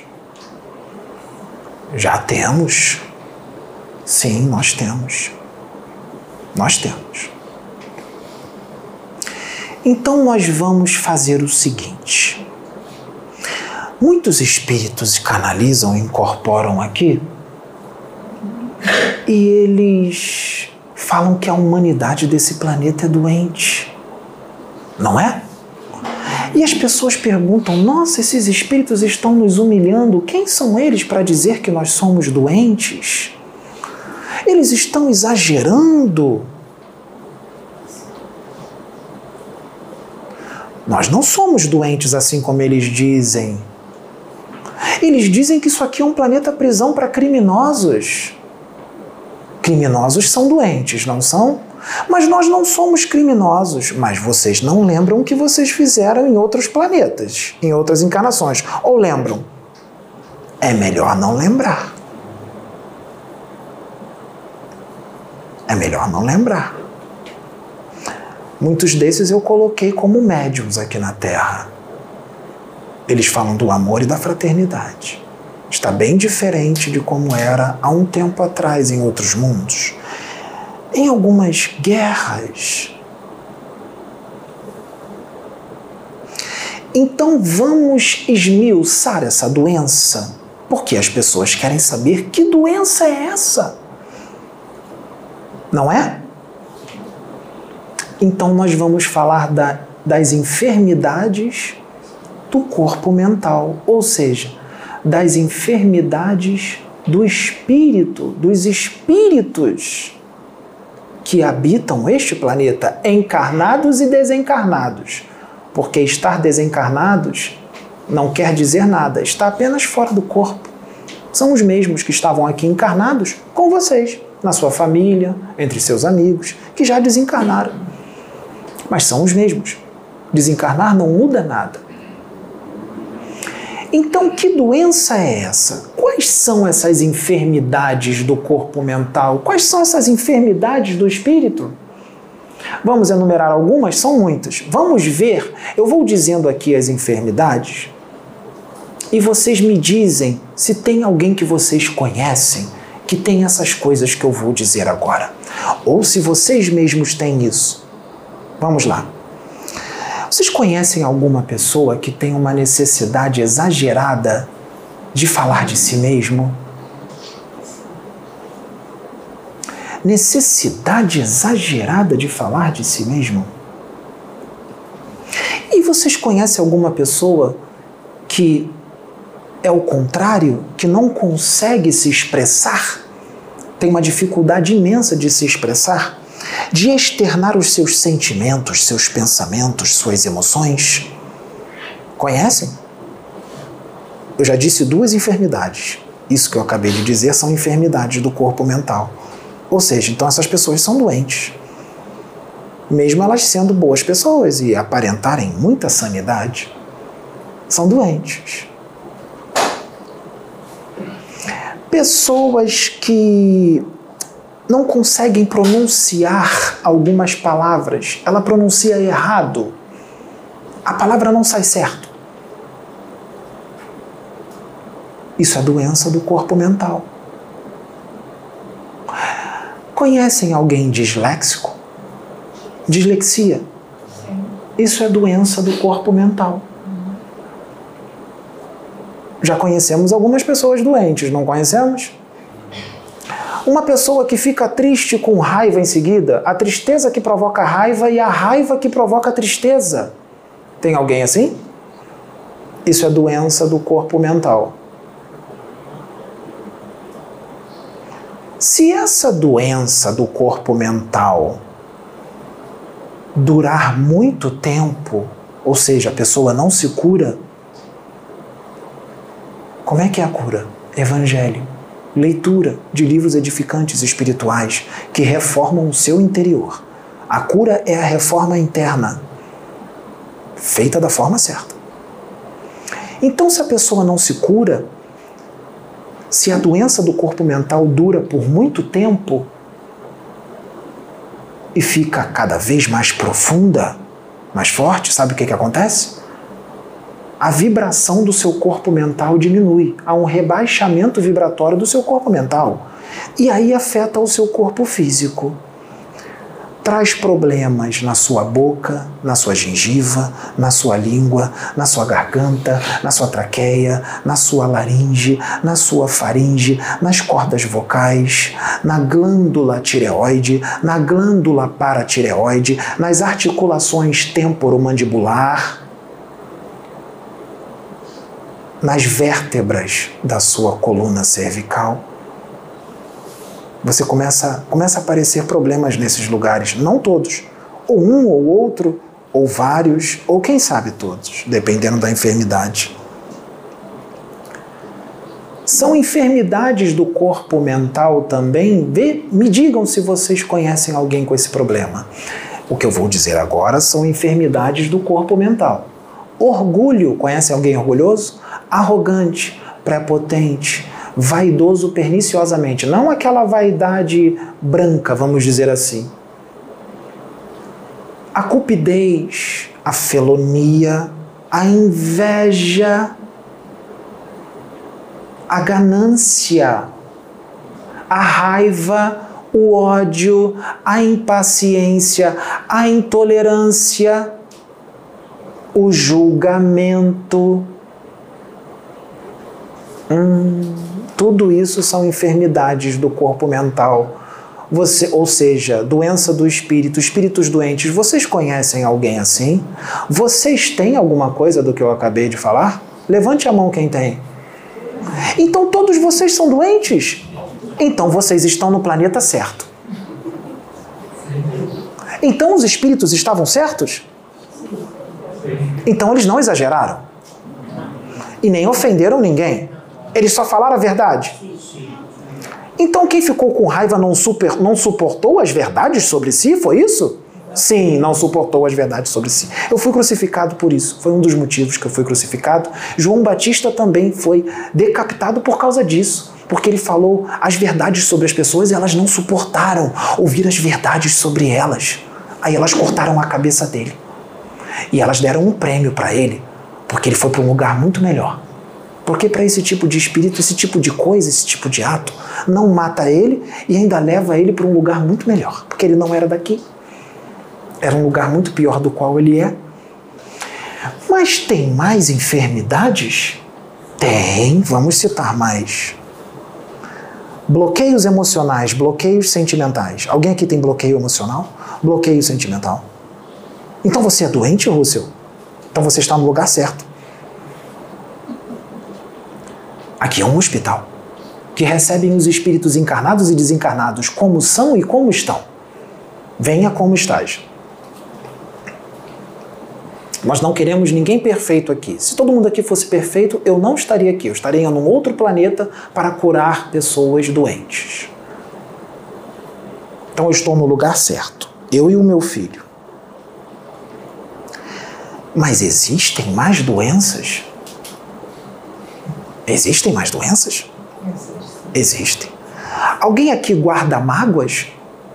Já temos. Sim, nós temos. Nós temos. Então nós vamos fazer o seguinte. Muitos espíritos canalizam, incorporam aqui, e eles falam que a humanidade desse planeta é doente. Não é? E as pessoas perguntam, nossa, esses espíritos estão nos humilhando, quem são eles para dizer que nós somos doentes? Eles estão exagerando. Nós não somos doentes assim como eles dizem. Eles dizem que isso aqui é um planeta prisão para criminosos. Criminosos são doentes, não são? Mas nós não somos criminosos. Mas vocês não lembram o que vocês fizeram em outros planetas, em outras encarnações. Ou lembram? É melhor não lembrar. É melhor não lembrar. Muitos desses eu coloquei como médiums aqui na Terra. Eles falam do amor e da fraternidade. Está bem diferente de como era há um tempo atrás em outros mundos. Em algumas guerras. Então vamos esmiuçar essa doença, porque as pessoas querem saber que doença é essa. Não é? Então nós vamos falar da, das enfermidades do corpo mental, ou seja, das enfermidades do espírito, dos espíritos que habitam este planeta, encarnados e desencarnados. Porque estar desencarnados não quer dizer nada, está apenas fora do corpo. São os mesmos que estavam aqui encarnados com vocês, na sua família, entre seus amigos, que já desencarnaram. Mas são os mesmos. Desencarnar não muda nada. Então, que doença é essa? Quais são essas enfermidades do corpo mental? Quais são essas enfermidades do espírito? Vamos enumerar algumas? São muitas. Vamos ver, eu vou dizendo aqui as enfermidades e vocês me dizem se tem alguém que vocês conhecem que tem essas coisas que eu vou dizer agora. Ou se vocês mesmos têm isso. Vamos lá. Vocês conhecem alguma pessoa que tem uma necessidade exagerada de falar de si mesmo? Necessidade exagerada de falar de si mesmo? E vocês conhecem alguma pessoa que é o contrário, que não consegue se expressar? Tem uma dificuldade imensa de se expressar? De externar os seus sentimentos, seus pensamentos, suas emoções? Conhecem? Eu já disse duas enfermidades. Isso que eu acabei de dizer são enfermidades do corpo mental. Ou seja, então essas pessoas são doentes. Mesmo elas sendo boas pessoas e aparentarem muita sanidade, são doentes. Pessoas que não conseguem pronunciar algumas palavras, ela pronuncia errado. A palavra não sai certo. Isso é doença do corpo mental. Conhecem alguém disléxico? Dislexia. Isso é doença do corpo mental. Já conhecemos algumas pessoas doentes, não conhecemos? Uma pessoa que fica triste com raiva em seguida, a tristeza que provoca raiva e a raiva que provoca tristeza. Tem alguém assim? Isso é doença do corpo mental. Se essa doença do corpo mental durar muito tempo, ou seja, a pessoa não se cura, como é que é a cura? Evangelho. Leitura de livros edificantes espirituais que reformam o seu interior. A cura é a reforma interna, feita da forma certa. Então, se a pessoa não se cura, se a doença do corpo mental dura por muito tempo e fica cada vez mais profunda, mais forte, sabe o que que acontece? A vibração do seu corpo mental diminui. Há um rebaixamento vibratório do seu corpo mental. E aí afeta o seu corpo físico. Traz problemas na sua boca, na sua gengiva, na sua língua, na sua garganta, na sua traqueia, na sua laringe, na sua faringe, nas cordas vocais, na glândula tireoide, na glândula paratireoide, nas articulações temporomandibular, nas vértebras da sua coluna cervical. Você começa, começa a aparecer problemas nesses lugares, não todos, ou um ou outro, ou vários, ou quem sabe todos, dependendo da enfermidade. São enfermidades do corpo mental também? Vê, me digam se vocês conhecem alguém com esse problema. O que eu vou dizer agora são enfermidades do corpo mental. Orgulho, conhece alguém orgulhoso? Arrogante, prepotente, vaidoso perniciosamente. Não aquela vaidade branca, vamos dizer assim. A cupidez, a felonia, a inveja, a ganância, a raiva, o ódio, a impaciência, a intolerância, o julgamento. Hum, tudo isso são enfermidades do corpo mental. Você, ou seja, doença do espírito, espíritos doentes. Vocês conhecem alguém assim? Vocês têm alguma coisa do que eu acabei de falar? Levante a mão quem tem. Então todos vocês são doentes? Então vocês estão no planeta certo. Então os espíritos estavam certos? Então eles não exageraram. E nem ofenderam ninguém. Eles só falaram a verdade. Então quem ficou com raiva não, super, não suportou as verdades sobre si? Foi isso? Sim, não suportou as verdades sobre si. Eu fui crucificado por isso. Foi um dos motivos que eu fui crucificado. João Batista também foi decapitado por causa disso. Porque ele falou as verdades sobre as pessoas e elas não suportaram ouvir as verdades sobre elas. Aí elas cortaram a cabeça dele. E elas deram um prêmio para ele, porque ele foi para um lugar muito melhor. Porque para esse tipo de espírito, esse tipo de coisa, esse tipo de ato, não mata ele e ainda leva ele para um lugar muito melhor. Porque ele não era daqui. Era um lugar muito pior do qual ele é. Mas tem mais enfermidades? Tem, vamos citar mais. Bloqueios emocionais, bloqueios sentimentais. Alguém aqui tem bloqueio emocional? Bloqueio sentimental. Então você é doente, Rússel? Então você está no lugar certo. Aqui é um hospital que recebem os espíritos encarnados e desencarnados como são e como estão. Venha como estás. Nós não queremos ninguém perfeito aqui. Se todo mundo aqui fosse perfeito, eu não estaria aqui. Eu estaria em um outro planeta para curar pessoas doentes. Então eu estou no lugar certo. Eu e o meu filho. Mas existem mais doenças? Existem mais doenças? Existem. Alguém aqui guarda mágoas?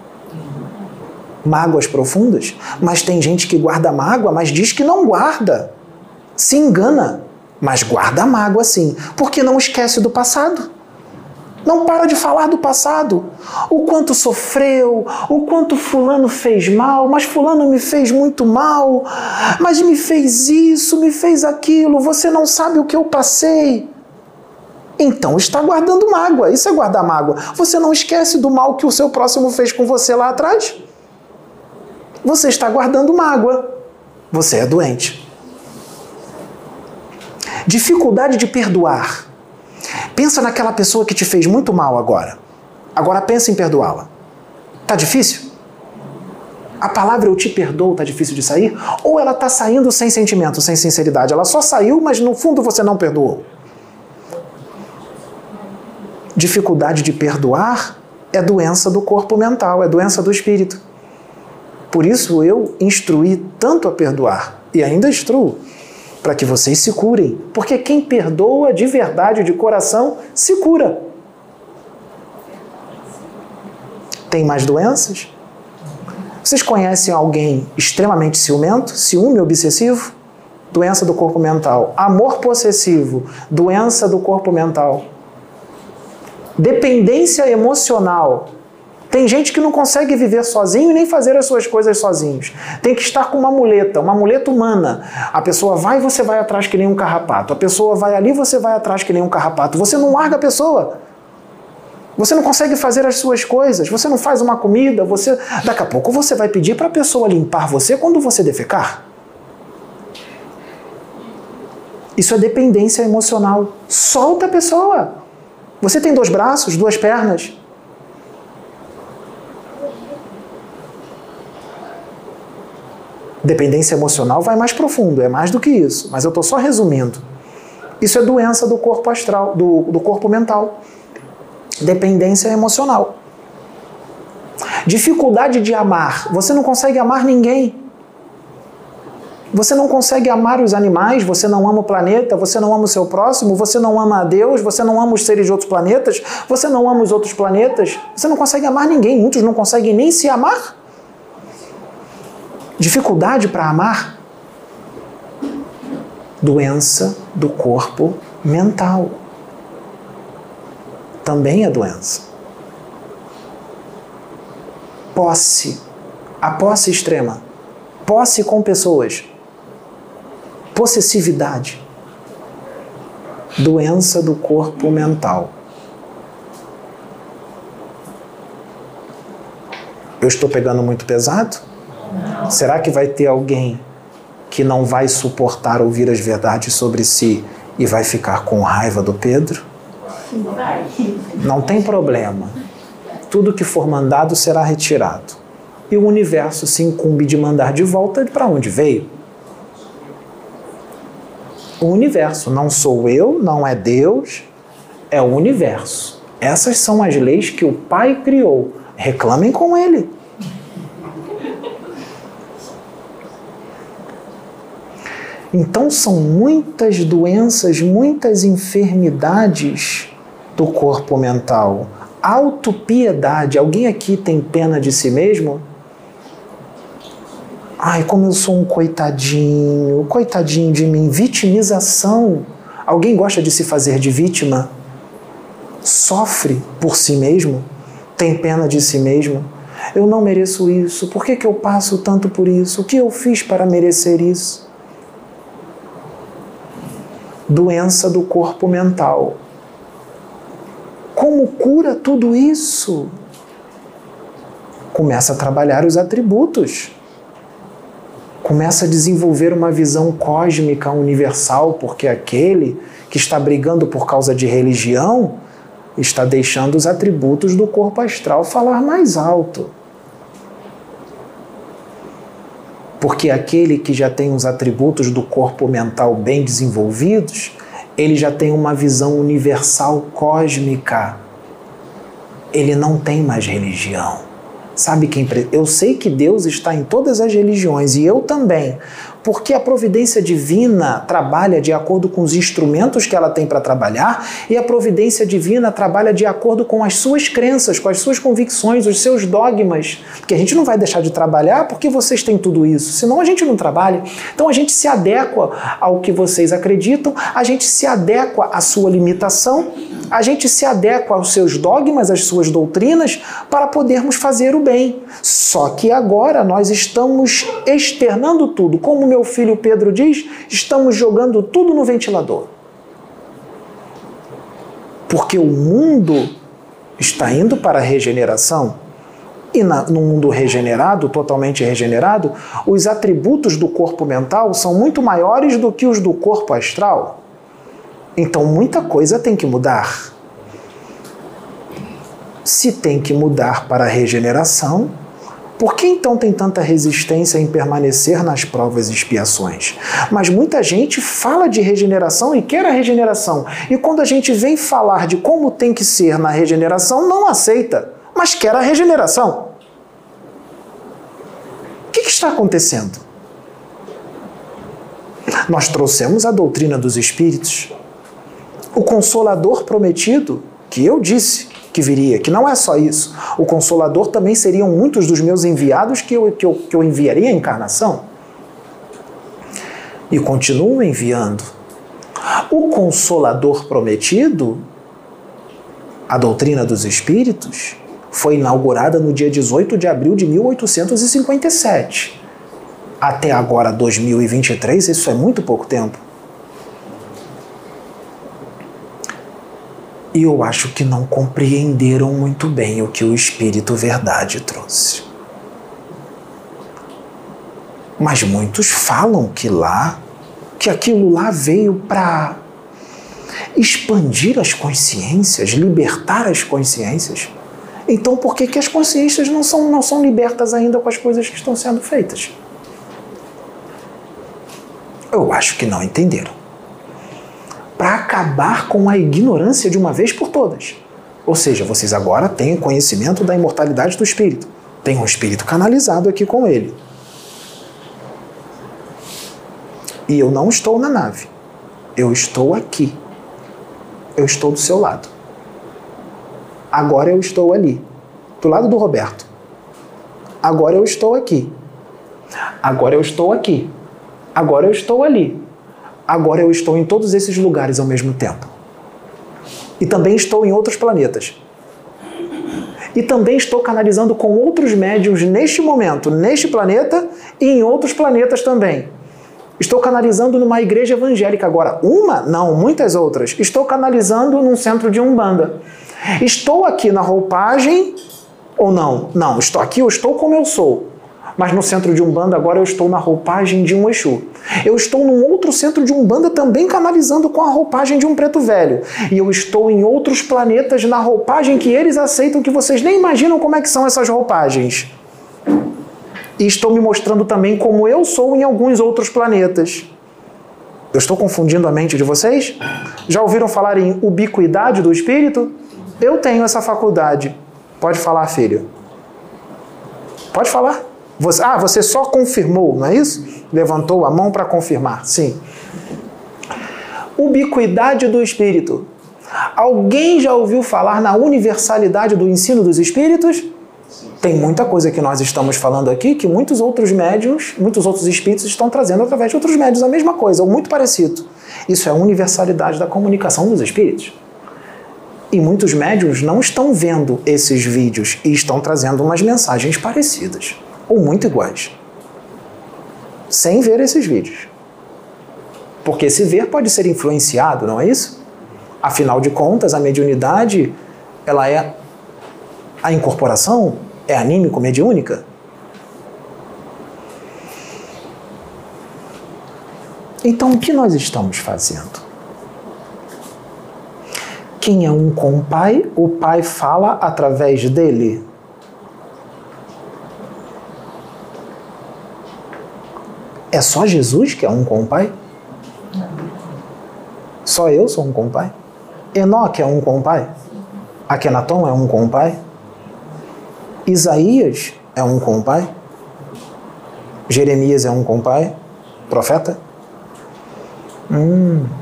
Mágoas profundas? Mas tem gente que guarda mágoa, mas diz que não guarda. Se engana. mas guarda a mágoa sim, porque não esquece do passado. Não para de falar do passado. O quanto sofreu, o quanto fulano fez mal, mas fulano me fez muito mal, mas me fez isso, me fez aquilo, você não sabe o que eu passei. Então está guardando mágoa, isso é guardar mágoa. Você não esquece do mal que o seu próximo fez com você lá atrás? Você está guardando mágoa. Você é doente. Dificuldade de perdoar. Pensa naquela pessoa que te fez muito mal agora. Agora pensa em perdoá-la. Tá difícil? A palavra eu te perdoo tá difícil de sair? Ou ela tá saindo sem sentimento, sem sinceridade? Ela só saiu, mas no fundo você não perdoou. Dificuldade de perdoar é doença do corpo mental, é doença do espírito. Por isso eu instruí tanto a perdoar, e ainda instruo, para que vocês se curem. Porque quem perdoa de verdade, de coração, se cura. Tem mais doenças? Vocês conhecem alguém extremamente ciumento? Ciúme obsessivo? Doença do corpo mental. Amor possessivo? Doença do corpo mental. Dependência emocional. Tem gente que não consegue viver sozinho e nem fazer as suas coisas sozinhos. Tem que estar com uma muleta, uma muleta humana. A pessoa vai e você vai atrás que nem um carrapato. A pessoa vai ali e você vai atrás que nem um carrapato. Você não larga a pessoa. Você não consegue fazer as suas coisas. Você não faz uma comida. Você... Daqui a pouco você vai pedir para a pessoa limpar você quando você defecar. Isso é dependência emocional. Solta a pessoa. Você tem dois braços, duas pernas. Dependência emocional vai mais profundo, é mais do que isso. Mas eu estou só resumindo. Isso é doença do corpo astral, do, do corpo mental. Dependência emocional. Dificuldade de amar. Você não consegue amar ninguém. Você não consegue amar os animais, você não ama o planeta, você não ama o seu próximo, você não ama a Deus, você não ama os seres de outros planetas, você não ama os outros planetas. Você não consegue amar ninguém. Muitos não conseguem nem se amar. Dificuldade para amar? Doença do corpo mental. Também é doença. Posse. A posse extrema. Posse com pessoas. Possessividade. Doença do corpo mental. Eu estou pegando muito pesado? Será que vai ter alguém que não vai suportar ouvir as verdades sobre si e vai ficar com raiva do Pedro? Não tem problema. Tudo que for mandado será retirado. E o universo se incumbe de mandar de volta para onde veio. O universo, não sou eu, não é Deus, é o universo. Essas são as leis que o Pai criou. Reclamem com ele. Então são muitas doenças, muitas enfermidades do corpo mental. Autopiedade. Alguém aqui tem pena de si mesmo? Ai, como eu sou um coitadinho, coitadinho de mim. Vitimização. Alguém gosta de se fazer de vítima? Sofre por si mesmo? Tem pena de si mesmo? Eu não mereço isso. Por que que eu passo tanto por isso? O que eu fiz para merecer isso? Doença do corpo mental. Como cura tudo isso? Começa a trabalhar os atributos. Começa a desenvolver uma visão cósmica universal, porque aquele que está brigando por causa de religião está deixando os atributos do corpo astral falar mais alto. Porque aquele que já tem os atributos do corpo mental bem desenvolvidos, ele já tem uma visão universal cósmica. Ele não tem mais religião. Sabe quem... Eu sei que Deus está em todas as religiões, e eu também, porque a providência divina trabalha de acordo com os instrumentos que ela tem para trabalhar, e a providência divina trabalha de acordo com as suas crenças, com as suas convicções, os seus dogmas, porque a gente não vai deixar de trabalhar porque vocês têm tudo isso, senão a gente não trabalha. Então a gente se adequa ao que vocês acreditam, a gente se adequa à sua limitação, a gente se adequa aos seus dogmas, às suas doutrinas, para podermos fazer o bem. Só que agora nós estamos externando tudo. Como meu filho Pedro diz, estamos jogando tudo no ventilador. Porque o mundo está indo para a regeneração, e na, no mundo regenerado, totalmente regenerado, os atributos do corpo mental são muito maiores do que os do corpo astral. Então muita coisa tem que mudar. Se tem que mudar para a regeneração, por que então tem tanta resistência em permanecer nas provas e expiações? Mas muita gente fala de regeneração e quer a regeneração. E quando a gente vem falar de como tem que ser na regeneração, não aceita, mas quer a regeneração. O que, que está acontecendo? Nós trouxemos a doutrina dos Espíritos. O Consolador prometido, que eu disse que viria, que não é só isso. O Consolador também seriam muitos dos meus enviados que eu, que eu, que eu enviaria à encarnação. E continuo enviando. O Consolador prometido, a doutrina dos Espíritos, foi inaugurada no dia dezoito de abril de mil oitocentos e cinquenta e sete. Até agora, dois mil e vinte e três, isso é muito pouco tempo. E eu acho que não compreenderam muito bem o que o Espírito Verdade trouxe. Mas muitos falam que lá, que aquilo lá veio para expandir as consciências, libertar as consciências. Então por que que as consciências não são, não são libertas ainda com as coisas que estão sendo feitas? Eu acho que não entenderam. Para acabar com a ignorância de uma vez por todas. Ou seja, vocês agora têm conhecimento da imortalidade do espírito. Tem um espírito canalizado aqui com ele. E eu não estou na nave. Eu estou aqui. Eu estou do seu lado. Agora eu estou ali, do lado do Roberto. Agora eu estou aqui. Agora eu estou aqui. Agora eu estou ali. Agora eu estou em todos esses lugares ao mesmo tempo. E também estou em outros planetas. E também estou canalizando com outros médiuns neste momento, neste planeta e em outros planetas também. Estou canalizando numa igreja evangélica agora. Uma? Não, muitas outras. Estou canalizando num centro de Umbanda. Estou aqui na roupagem ou não? Não, estou aqui, eu estou como eu sou. Mas no centro de Umbanda agora eu estou na roupagem de um Exu. Eu estou num outro centro de Umbanda também canalizando com a roupagem de um preto velho. E eu estou em outros planetas na roupagem que eles aceitam, que vocês nem imaginam como é que são essas roupagens. E estou me mostrando também como eu sou em alguns outros planetas. Eu estou confundindo a mente de vocês? Já ouviram falar em ubiquidade do espírito? Eu tenho essa faculdade. Pode falar, filho. Pode falar. Você, ah, você só confirmou, não é isso? Levantou a mão para confirmar, sim. Ubiquidade do espírito. Alguém já ouviu falar na universalidade do ensino dos espíritos? Tem muita coisa que nós estamos falando aqui que muitos outros médiuns, muitos outros espíritos estão trazendo através de outros médiuns a mesma coisa, ou muito parecido. Isso é a universalidade da comunicação dos espíritos. E muitos médiuns não estão vendo esses vídeos e estão trazendo umas mensagens parecidas, ou muito iguais, sem ver esses vídeos. Porque se ver pode ser influenciado, não é isso? Afinal de contas, a mediunidade, ela é a incorporação, é anímico-mediúnica. Então, o que nós estamos fazendo? Quem é um com o Pai, o Pai fala através dele. É só Jesus que é um com o Pai? Só eu sou um com o Pai? Enoque é um com o Pai? Akenaton é um com o Pai? Isaías é um com o Pai? Jeremias é um com o Pai? Profeta? Hum.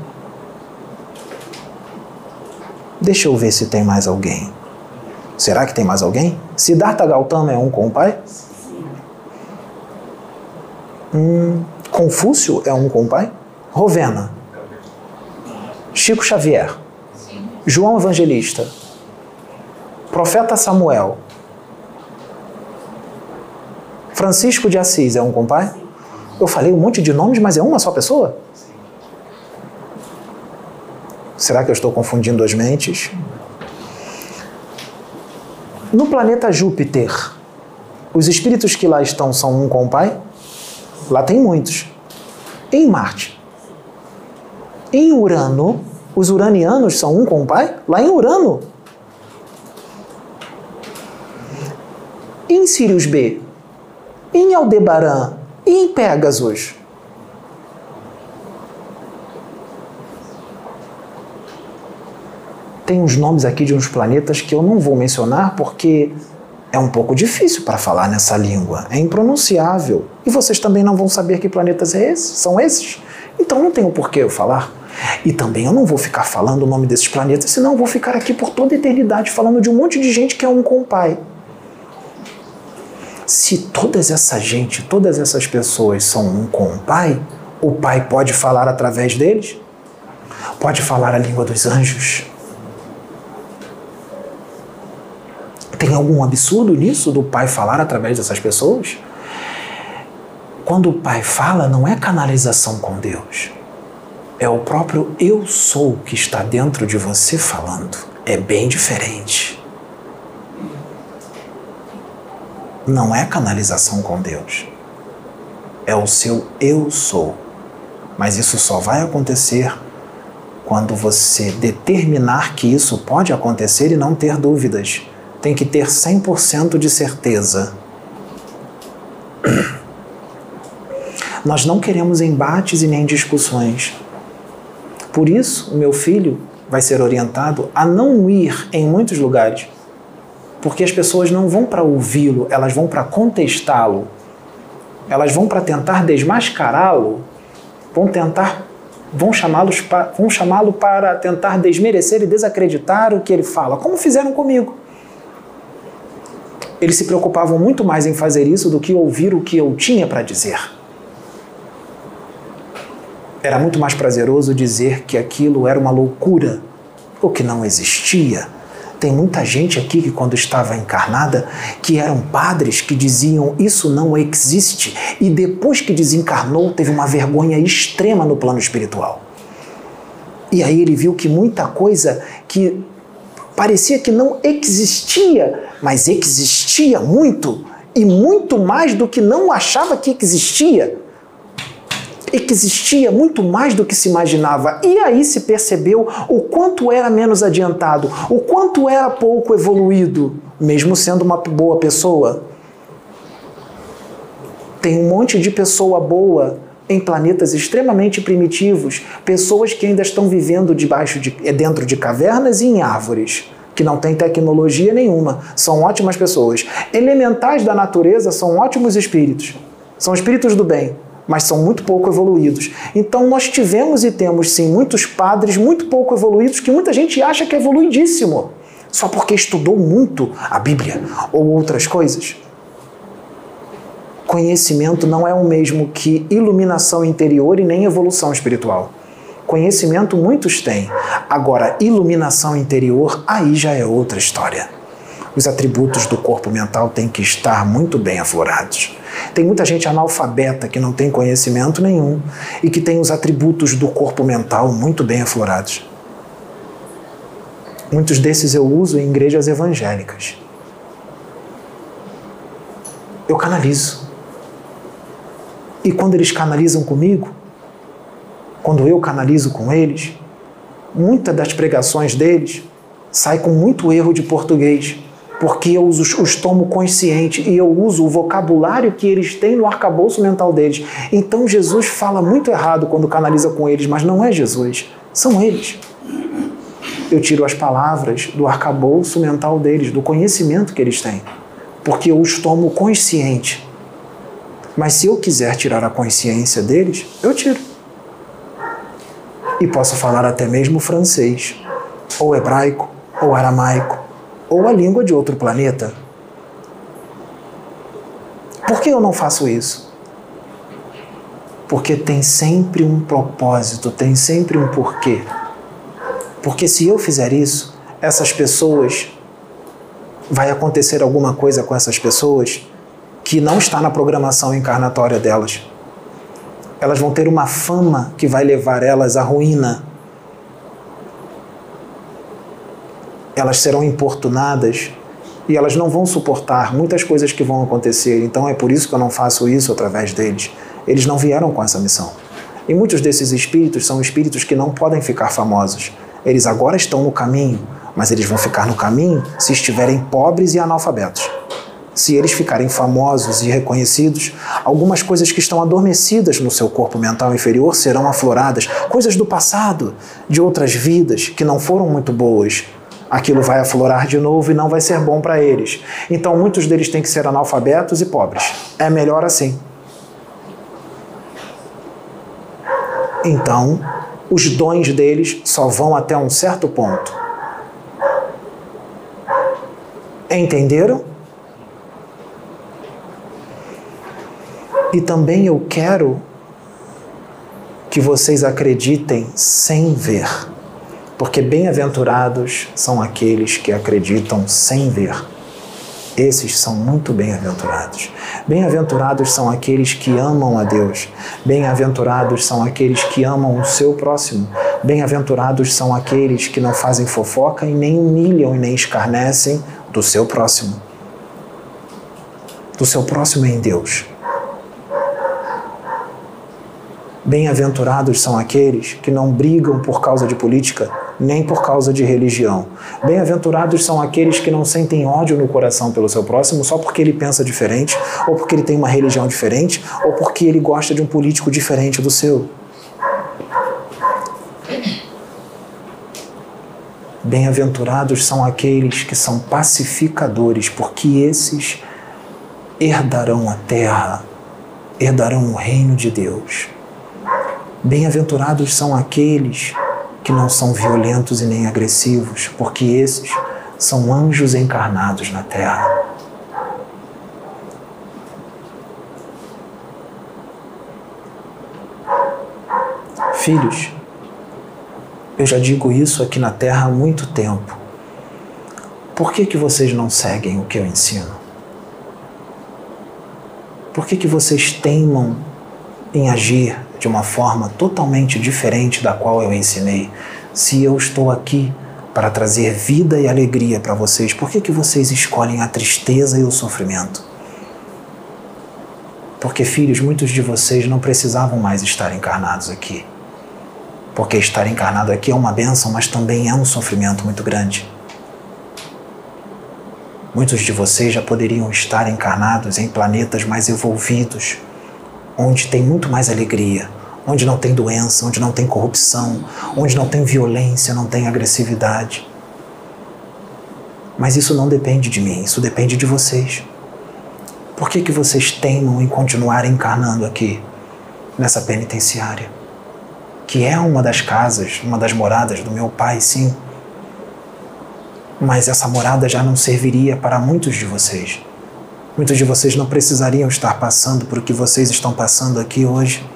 Deixa eu ver se tem mais alguém. Será que tem mais alguém? Siddhartha Gautama é um com o Pai? Hum. Confúcio é um com o Pai? Rovena? Chico Xavier? João Evangelista? Profeta Samuel? Francisco de Assis é um com o Pai? Eu falei um monte de nomes, mas é uma só pessoa? Será que eu estou confundindo as mentes? No planeta Júpiter, os espíritos que lá estão são um com o Pai? Lá tem muitos. Em Marte? Em Urano, os uranianos são um com o Pai? Lá em Urano. Em Sirius B? Em Aldebaran? E em Pégasus? Tem uns nomes aqui de uns planetas que eu não vou mencionar porque é um pouco difícil para falar nessa língua. É impronunciável. E vocês também não vão saber que planetas é esse, são esses. Então não tem o porquê eu falar. E também eu não vou ficar falando o nome desses planetas, senão eu vou ficar aqui por toda a eternidade falando de um monte de gente que é um com o Pai. Se todas essa gente, todas essas pessoas são um com o Pai, o Pai pode falar através deles? Pode falar a língua dos anjos? Tem algum absurdo nisso do Pai falar através dessas pessoas? Quando o Pai fala, não é canalização com Deus. É o próprio Eu Sou que está dentro de você falando. É bem diferente. Não é canalização com Deus. É o seu Eu Sou. Mas isso só vai acontecer quando você determinar que isso pode acontecer e não ter dúvidas. Tem que ter cem por cento de certeza. Nós não queremos embates e nem discussões. Por isso, o meu filho vai ser orientado a não ir em muitos lugares. Porque as pessoas não vão para ouvi-lo, elas vão para contestá-lo. Elas vão para tentar desmascará-lo, vão tentar, vão chamá-los pa, vão chamá-lo para tentar desmerecer e desacreditar o que ele fala, como fizeram comigo. Eles se preocupavam muito mais em fazer isso do que ouvir o que eu tinha para dizer. Era muito mais prazeroso dizer que aquilo era uma loucura, ou que não existia. Tem muita gente aqui que quando estava encarnada, que eram padres que diziam isso não existe, e depois que desencarnou teve uma vergonha extrema no plano espiritual. E aí ele viu que muita coisa que parecia que não existia, mas existia muito, e muito mais do que não achava que existia. Existia muito mais do que se imaginava. E aí se percebeu o quanto era menos adiantado, o quanto era pouco evoluído, mesmo sendo uma boa pessoa. Tem um monte de pessoa boa em planetas extremamente primitivos, pessoas que ainda estão vivendo debaixo de, dentro de cavernas e em árvores, que não tem tecnologia nenhuma, são ótimas pessoas. Elementais da natureza são ótimos espíritos, são espíritos do bem, mas são muito pouco evoluídos. Então nós tivemos e temos sim muitos padres muito pouco evoluídos que muita gente acha que é evoluidíssimo, só porque estudou muito a Bíblia ou outras coisas. Conhecimento não é o mesmo que iluminação interior e nem evolução espiritual. Conhecimento muitos têm, agora iluminação interior, aí já é outra história. Os atributos do corpo mental têm que estar muito bem aflorados. Tem muita gente analfabeta que não tem conhecimento nenhum e que tem os atributos do corpo mental muito bem aflorados. Muitos desses eu uso em igrejas evangélicas. Eu canalizo. E quando eles canalizam comigo, quando eu canalizo com eles, muitas das pregações deles saem com muito erro de português, porque eu os, os tomo consciente e eu uso o vocabulário que eles têm no arcabouço mental deles. Então Jesus fala muito errado quando canaliza com eles, mas não é Jesus, são eles. Eu tiro as palavras do arcabouço mental deles, do conhecimento que eles têm. porque eu os tomo consciente. Mas se eu quiser tirar a consciência deles, eu tiro. E posso falar até mesmo francês, ou hebraico, ou aramaico, ou a língua de outro planeta. Por que eu não faço isso? Porque tem sempre um propósito, tem sempre um porquê. Porque se eu fizer isso, essas pessoas, vai acontecer alguma coisa com essas pessoas que não está na programação encarnatória delas. Elas vão ter uma fama que vai levar elas à ruína. Elas serão importunadas e elas não vão suportar muitas coisas que vão acontecer. Então é por isso que eu não faço isso através deles. Eles não vieram com essa missão. E muitos desses espíritos são espíritos que não podem ficar famosos. Eles agora estão no caminho, mas eles vão ficar no caminho se estiverem pobres e analfabetos. Se eles ficarem famosos e reconhecidos, algumas coisas que estão adormecidas no seu corpo mental inferior serão afloradas, coisas do passado, de outras vidas que não foram muito boas. Aquilo vai aflorar de novo e não vai ser bom para eles. Então muitos deles têm que ser analfabetos e pobres. É melhor assim. Então, os dons deles só vão até um certo ponto. Entenderam? E também eu quero que vocês acreditem sem ver, porque bem-aventurados são aqueles que acreditam sem ver. Esses são muito bem-aventurados. Bem-aventurados são aqueles que amam a Deus. Bem-aventurados são aqueles que amam o seu próximo. Bem-aventurados são aqueles que não fazem fofoca e nem humilham e nem escarnecem do seu próximo. Do seu próximo em Deus. Bem-aventurados são aqueles que não brigam por causa de política, nem por causa de religião. Bem-aventurados são aqueles que não sentem ódio no coração pelo seu próximo só porque ele pensa diferente, ou porque ele tem uma religião diferente, ou porque ele gosta de um político diferente do seu. Bem-aventurados são aqueles que são pacificadores, porque esses herdarão a terra, herdarão o reino de Deus. Bem-aventurados são aqueles que não são violentos e nem agressivos, porque esses são anjos encarnados na terra. Filhos, eu já digo isso aqui na terra há muito tempo. Por que que vocês não seguem o que eu ensino? Por que que vocês teimam em agir de uma forma totalmente diferente da qual eu ensinei? Se eu estou aqui para trazer vida e alegria para vocês, por que que vocês escolhem a tristeza e o sofrimento? Porque, filhos, muitos de vocês não precisavam mais estar encarnados aqui. Porque estar encarnado aqui é uma bênção, mas também é um sofrimento muito grande. Muitos de vocês já poderiam estar encarnados em planetas mais evolvidos, onde tem muito mais alegria, onde não tem doença, onde não tem corrupção, onde não tem violência, não tem agressividade. Mas isso não depende de mim, isso depende de vocês. Por que que vocês teimam em continuar encarnando aqui, nessa penitenciária? Que é uma das casas, uma das moradas do meu pai, sim. Mas essa morada já não serviria para muitos de vocês. Muitos de vocês não precisariam estar passando por o que vocês estão passando aqui hoje.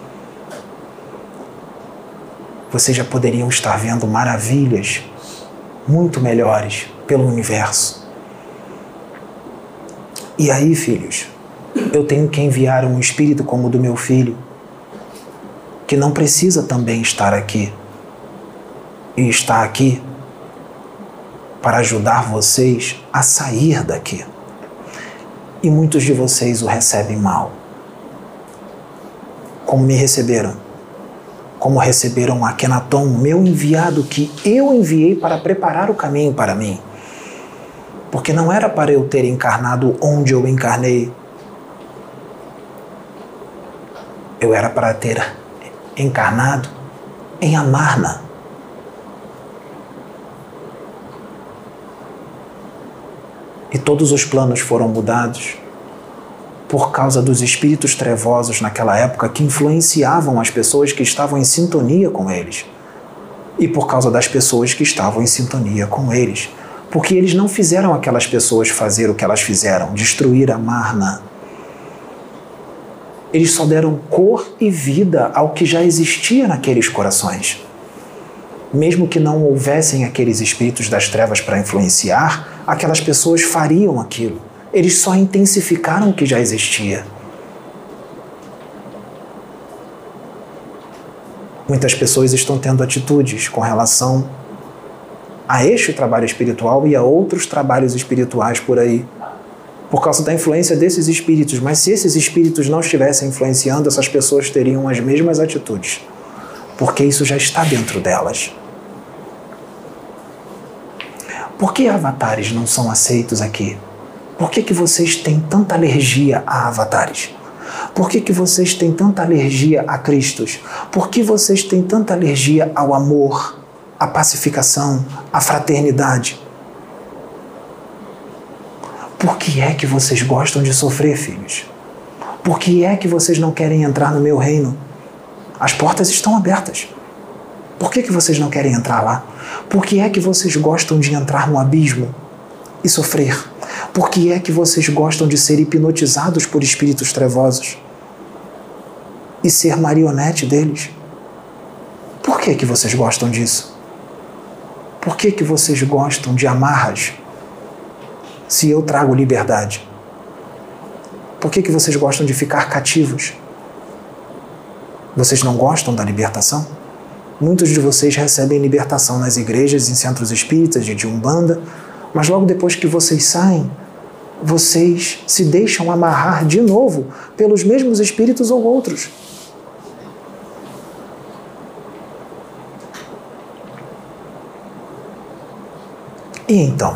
Vocês já poderiam estar vendo maravilhas muito melhores pelo universo. E aí, filhos, eu tenho que enviar um espírito como o do meu filho, que não precisa também estar aqui. E está aqui para ajudar vocês a sair daqui. E muitos de vocês o recebem mal. Como me receberam? Como receberam Akenaton, meu enviado, que eu enviei para preparar o caminho para mim. Porque não era para eu ter encarnado onde eu encarnei. Eu era para ter encarnado em Amarna. E todos os planos foram mudados por causa dos espíritos trevosos naquela época que influenciavam as pessoas que estavam em sintonia com eles. E por causa das pessoas que estavam em sintonia com eles. Porque eles não fizeram aquelas pessoas fazer o que elas fizeram, destruir a Marna. Eles só deram cor e vida ao que já existia naqueles corações. Mesmo que não houvessem aqueles espíritos das trevas para influenciar, aquelas pessoas fariam aquilo. Eles só intensificaram o que já existia. Muitas pessoas estão tendo atitudes com relação a este trabalho espiritual e a outros trabalhos espirituais por aí, por causa da influência desses espíritos. Mas se esses espíritos não estivessem influenciando, essas pessoas teriam as mesmas atitudes, porque isso já está dentro delas. Por que avatares não são aceitos aqui? Por que que vocês têm tanta alergia a avatares? Por que que vocês têm tanta alergia a Cristos? Por que vocês têm tanta alergia ao amor, à pacificação, à fraternidade? Por que é que vocês gostam de sofrer, filhos? Por que é que vocês não querem entrar no meu reino? As portas estão abertas. Por que que vocês não querem entrar lá? Por que é que vocês gostam de entrar no abismo e sofrer? Por que é que vocês gostam de ser hipnotizados por espíritos trevosos e ser marionete deles? Por que que vocês gostam disso? Por que que vocês gostam de amarras se eu trago liberdade? Por que que vocês gostam de ficar cativos? Vocês não gostam da libertação? Muitos de vocês recebem libertação nas igrejas, em centros espíritas, de Umbanda, mas logo depois que vocês saem, vocês se deixam amarrar de novo pelos mesmos espíritos ou outros. E então,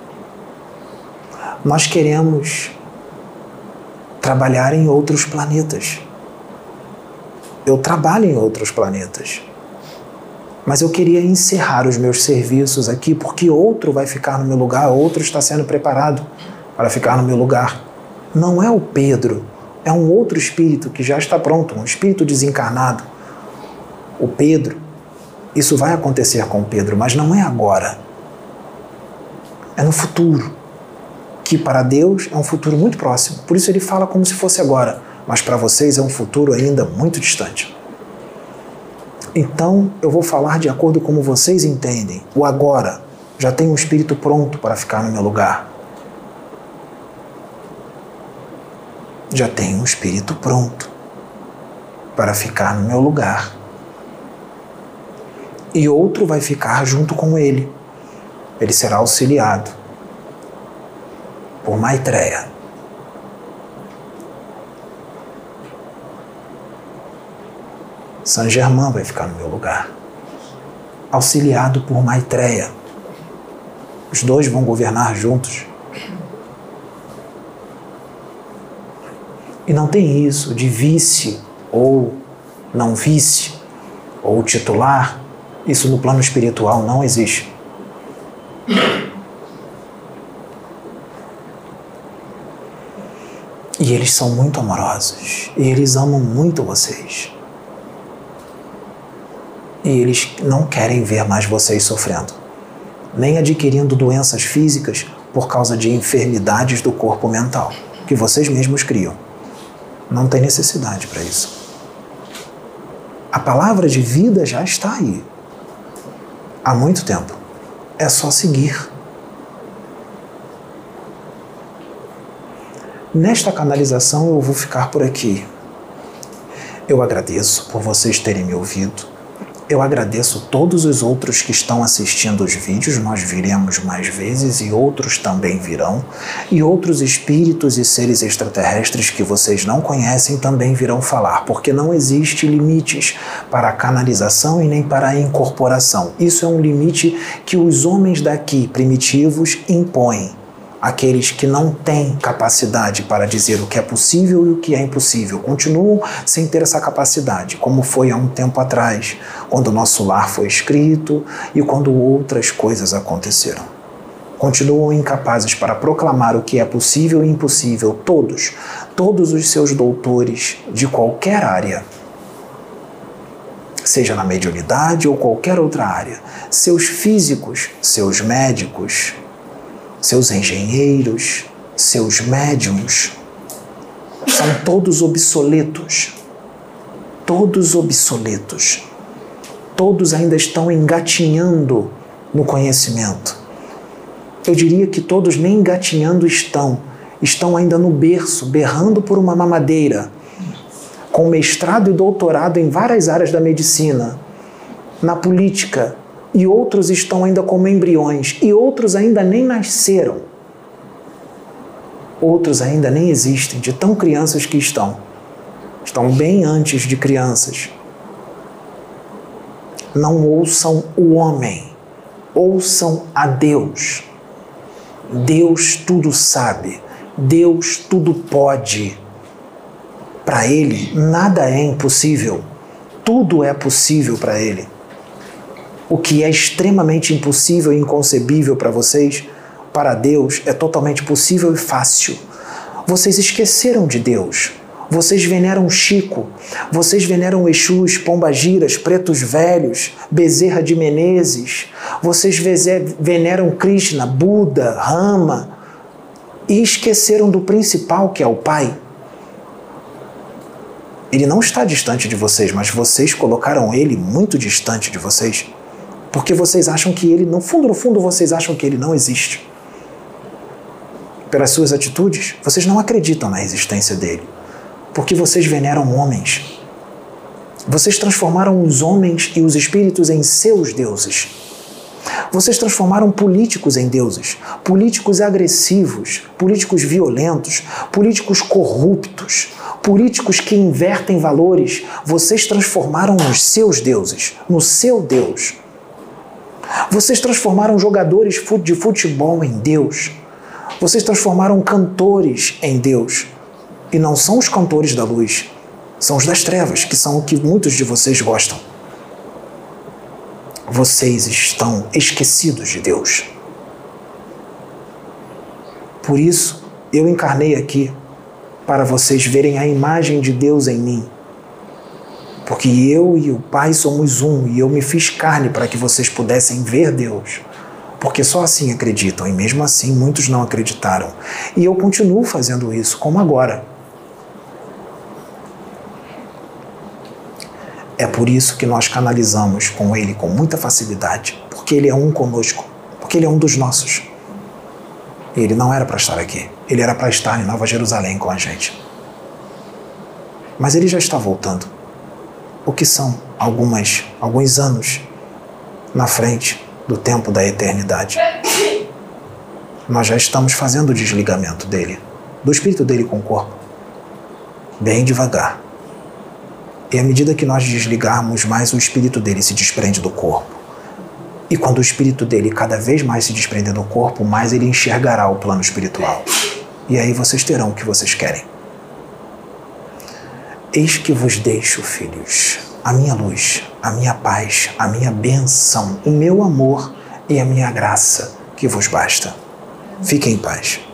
nós queremos trabalhar em outros planetas. Eu trabalho em outros planetas. Mas eu queria encerrar os meus serviços aqui porque outro vai ficar no meu lugar, outro está sendo preparado para ficar no meu lugar. Não é o Pedro, é um outro espírito que já está pronto, um espírito desencarnado. O Pedro, isso vai acontecer com o Pedro, mas não é agora. É no futuro, que para Deus é um futuro muito próximo. Por isso ele fala como se fosse agora, mas para vocês é um futuro ainda muito distante. Então, eu vou falar de acordo com como vocês entendem. O agora já tem um espírito pronto para ficar no meu lugar. Já tem um espírito pronto para ficar no meu lugar. E outro vai ficar junto com ele. Ele será auxiliado por Maitreya. Saint Germain vai ficar no meu lugar, auxiliado por Maitreya. Os dois vão governar juntos. E não tem isso de vice ou não vice ou titular. Isso no plano espiritual não existe. E eles são muito amorosos. E eles amam muito vocês. E eles não querem ver mais vocês sofrendo, nem adquirindo doenças físicas por causa de enfermidades do corpo mental, que vocês mesmos criam. Não tem necessidade para isso. A palavra de vida já está aí, há muito tempo. É só seguir. Nesta canalização eu vou ficar por aqui. Eu agradeço por vocês terem me ouvido. Eu agradeço todos os outros que estão assistindo os vídeos, nós viremos mais vezes e outros também virão. E outros espíritos e seres extraterrestres que vocês não conhecem também virão falar, porque não existe limites para a canalização e nem para a incorporação. Isso é um limite que os homens daqui, primitivos, impõem. Aqueles que não têm capacidade para dizer o que é possível e o que é impossível continuam sem ter essa capacidade, como foi há um tempo atrás, quando o nosso lar foi escrito e quando outras coisas aconteceram. continuam incapazes para proclamar o que é possível e impossível, todos, todos os seus doutores de qualquer área, seja na mediunidade ou qualquer outra área, seus físicos, seus médicos, seus engenheiros, seus médiums, são todos obsoletos, todos obsoletos, todos ainda estão engatinhando no conhecimento. Eu diria que todos nem engatinhando estão, estão ainda no berço, berrando por uma mamadeira, com mestrado e doutorado em várias áreas da medicina, na política, e outros estão ainda como embriões, e outros ainda nem nasceram. Outros ainda nem existem, de tão crianças que estão. Estão bem antes de crianças. Não ouçam o homem, ouçam a Deus. Deus tudo sabe, Deus tudo pode. Para Ele, nada é impossível. Tudo é possível para Ele. O que é extremamente impossível e inconcebível para vocês, para Deus é totalmente possível e fácil. Vocês esqueceram de Deus. Vocês veneram Chico. Vocês veneram Exus, Pombagiras, Pretos Velhos, Bezerra de Menezes. Vocês veneram Krishna, Buda, Rama. E esqueceram do principal, que é o Pai. Ele não está distante de vocês, mas vocês colocaram Ele muito distante de vocês. Porque vocês acham que Ele, no fundo, no fundo, vocês acham que Ele não existe. Pelas suas atitudes, vocês não acreditam na existência dEle. Porque vocês veneram homens. Vocês transformaram os homens e os espíritos em seus deuses. Vocês transformaram políticos em deuses. Políticos agressivos, políticos violentos, políticos corruptos, políticos que invertem valores. Vocês transformaram nos seus deuses, no seu Deus. Vocês transformaram jogadores de futebol em Deus. Vocês transformaram cantores em Deus. E não são os cantores da luz, são os das trevas, que são o que muitos de vocês gostam. Vocês estão esquecidos de Deus. Por isso, eu encarnei aqui para vocês verem a imagem de Deus em mim. Porque eu e o Pai somos um, e eu me fiz carne para que vocês pudessem ver Deus. Porque só assim acreditam, e mesmo assim muitos não acreditaram. E eu continuo fazendo isso, como agora. É por isso que nós canalizamos com Ele com muita facilidade, porque Ele é um conosco, porque Ele é um dos nossos. Ele não era para estar aqui, Ele era para estar em Nova Jerusalém com a gente. Mas Ele já está voltando, o que são algumas, alguns anos na frente do tempo da eternidade. Nós já estamos fazendo o desligamento dele, do espírito dele com o corpo, bem devagar. E à medida que nós desligarmos mais, o espírito dele se desprende do corpo. E quando o espírito dele cada vez mais se desprender do corpo, mais ele enxergará o plano espiritual. E aí vocês terão o que vocês querem. Eis que vos deixo, filhos, a minha luz, a minha paz, a minha bênção, o meu amor e a minha graça, que vos basta. Fiquem em paz.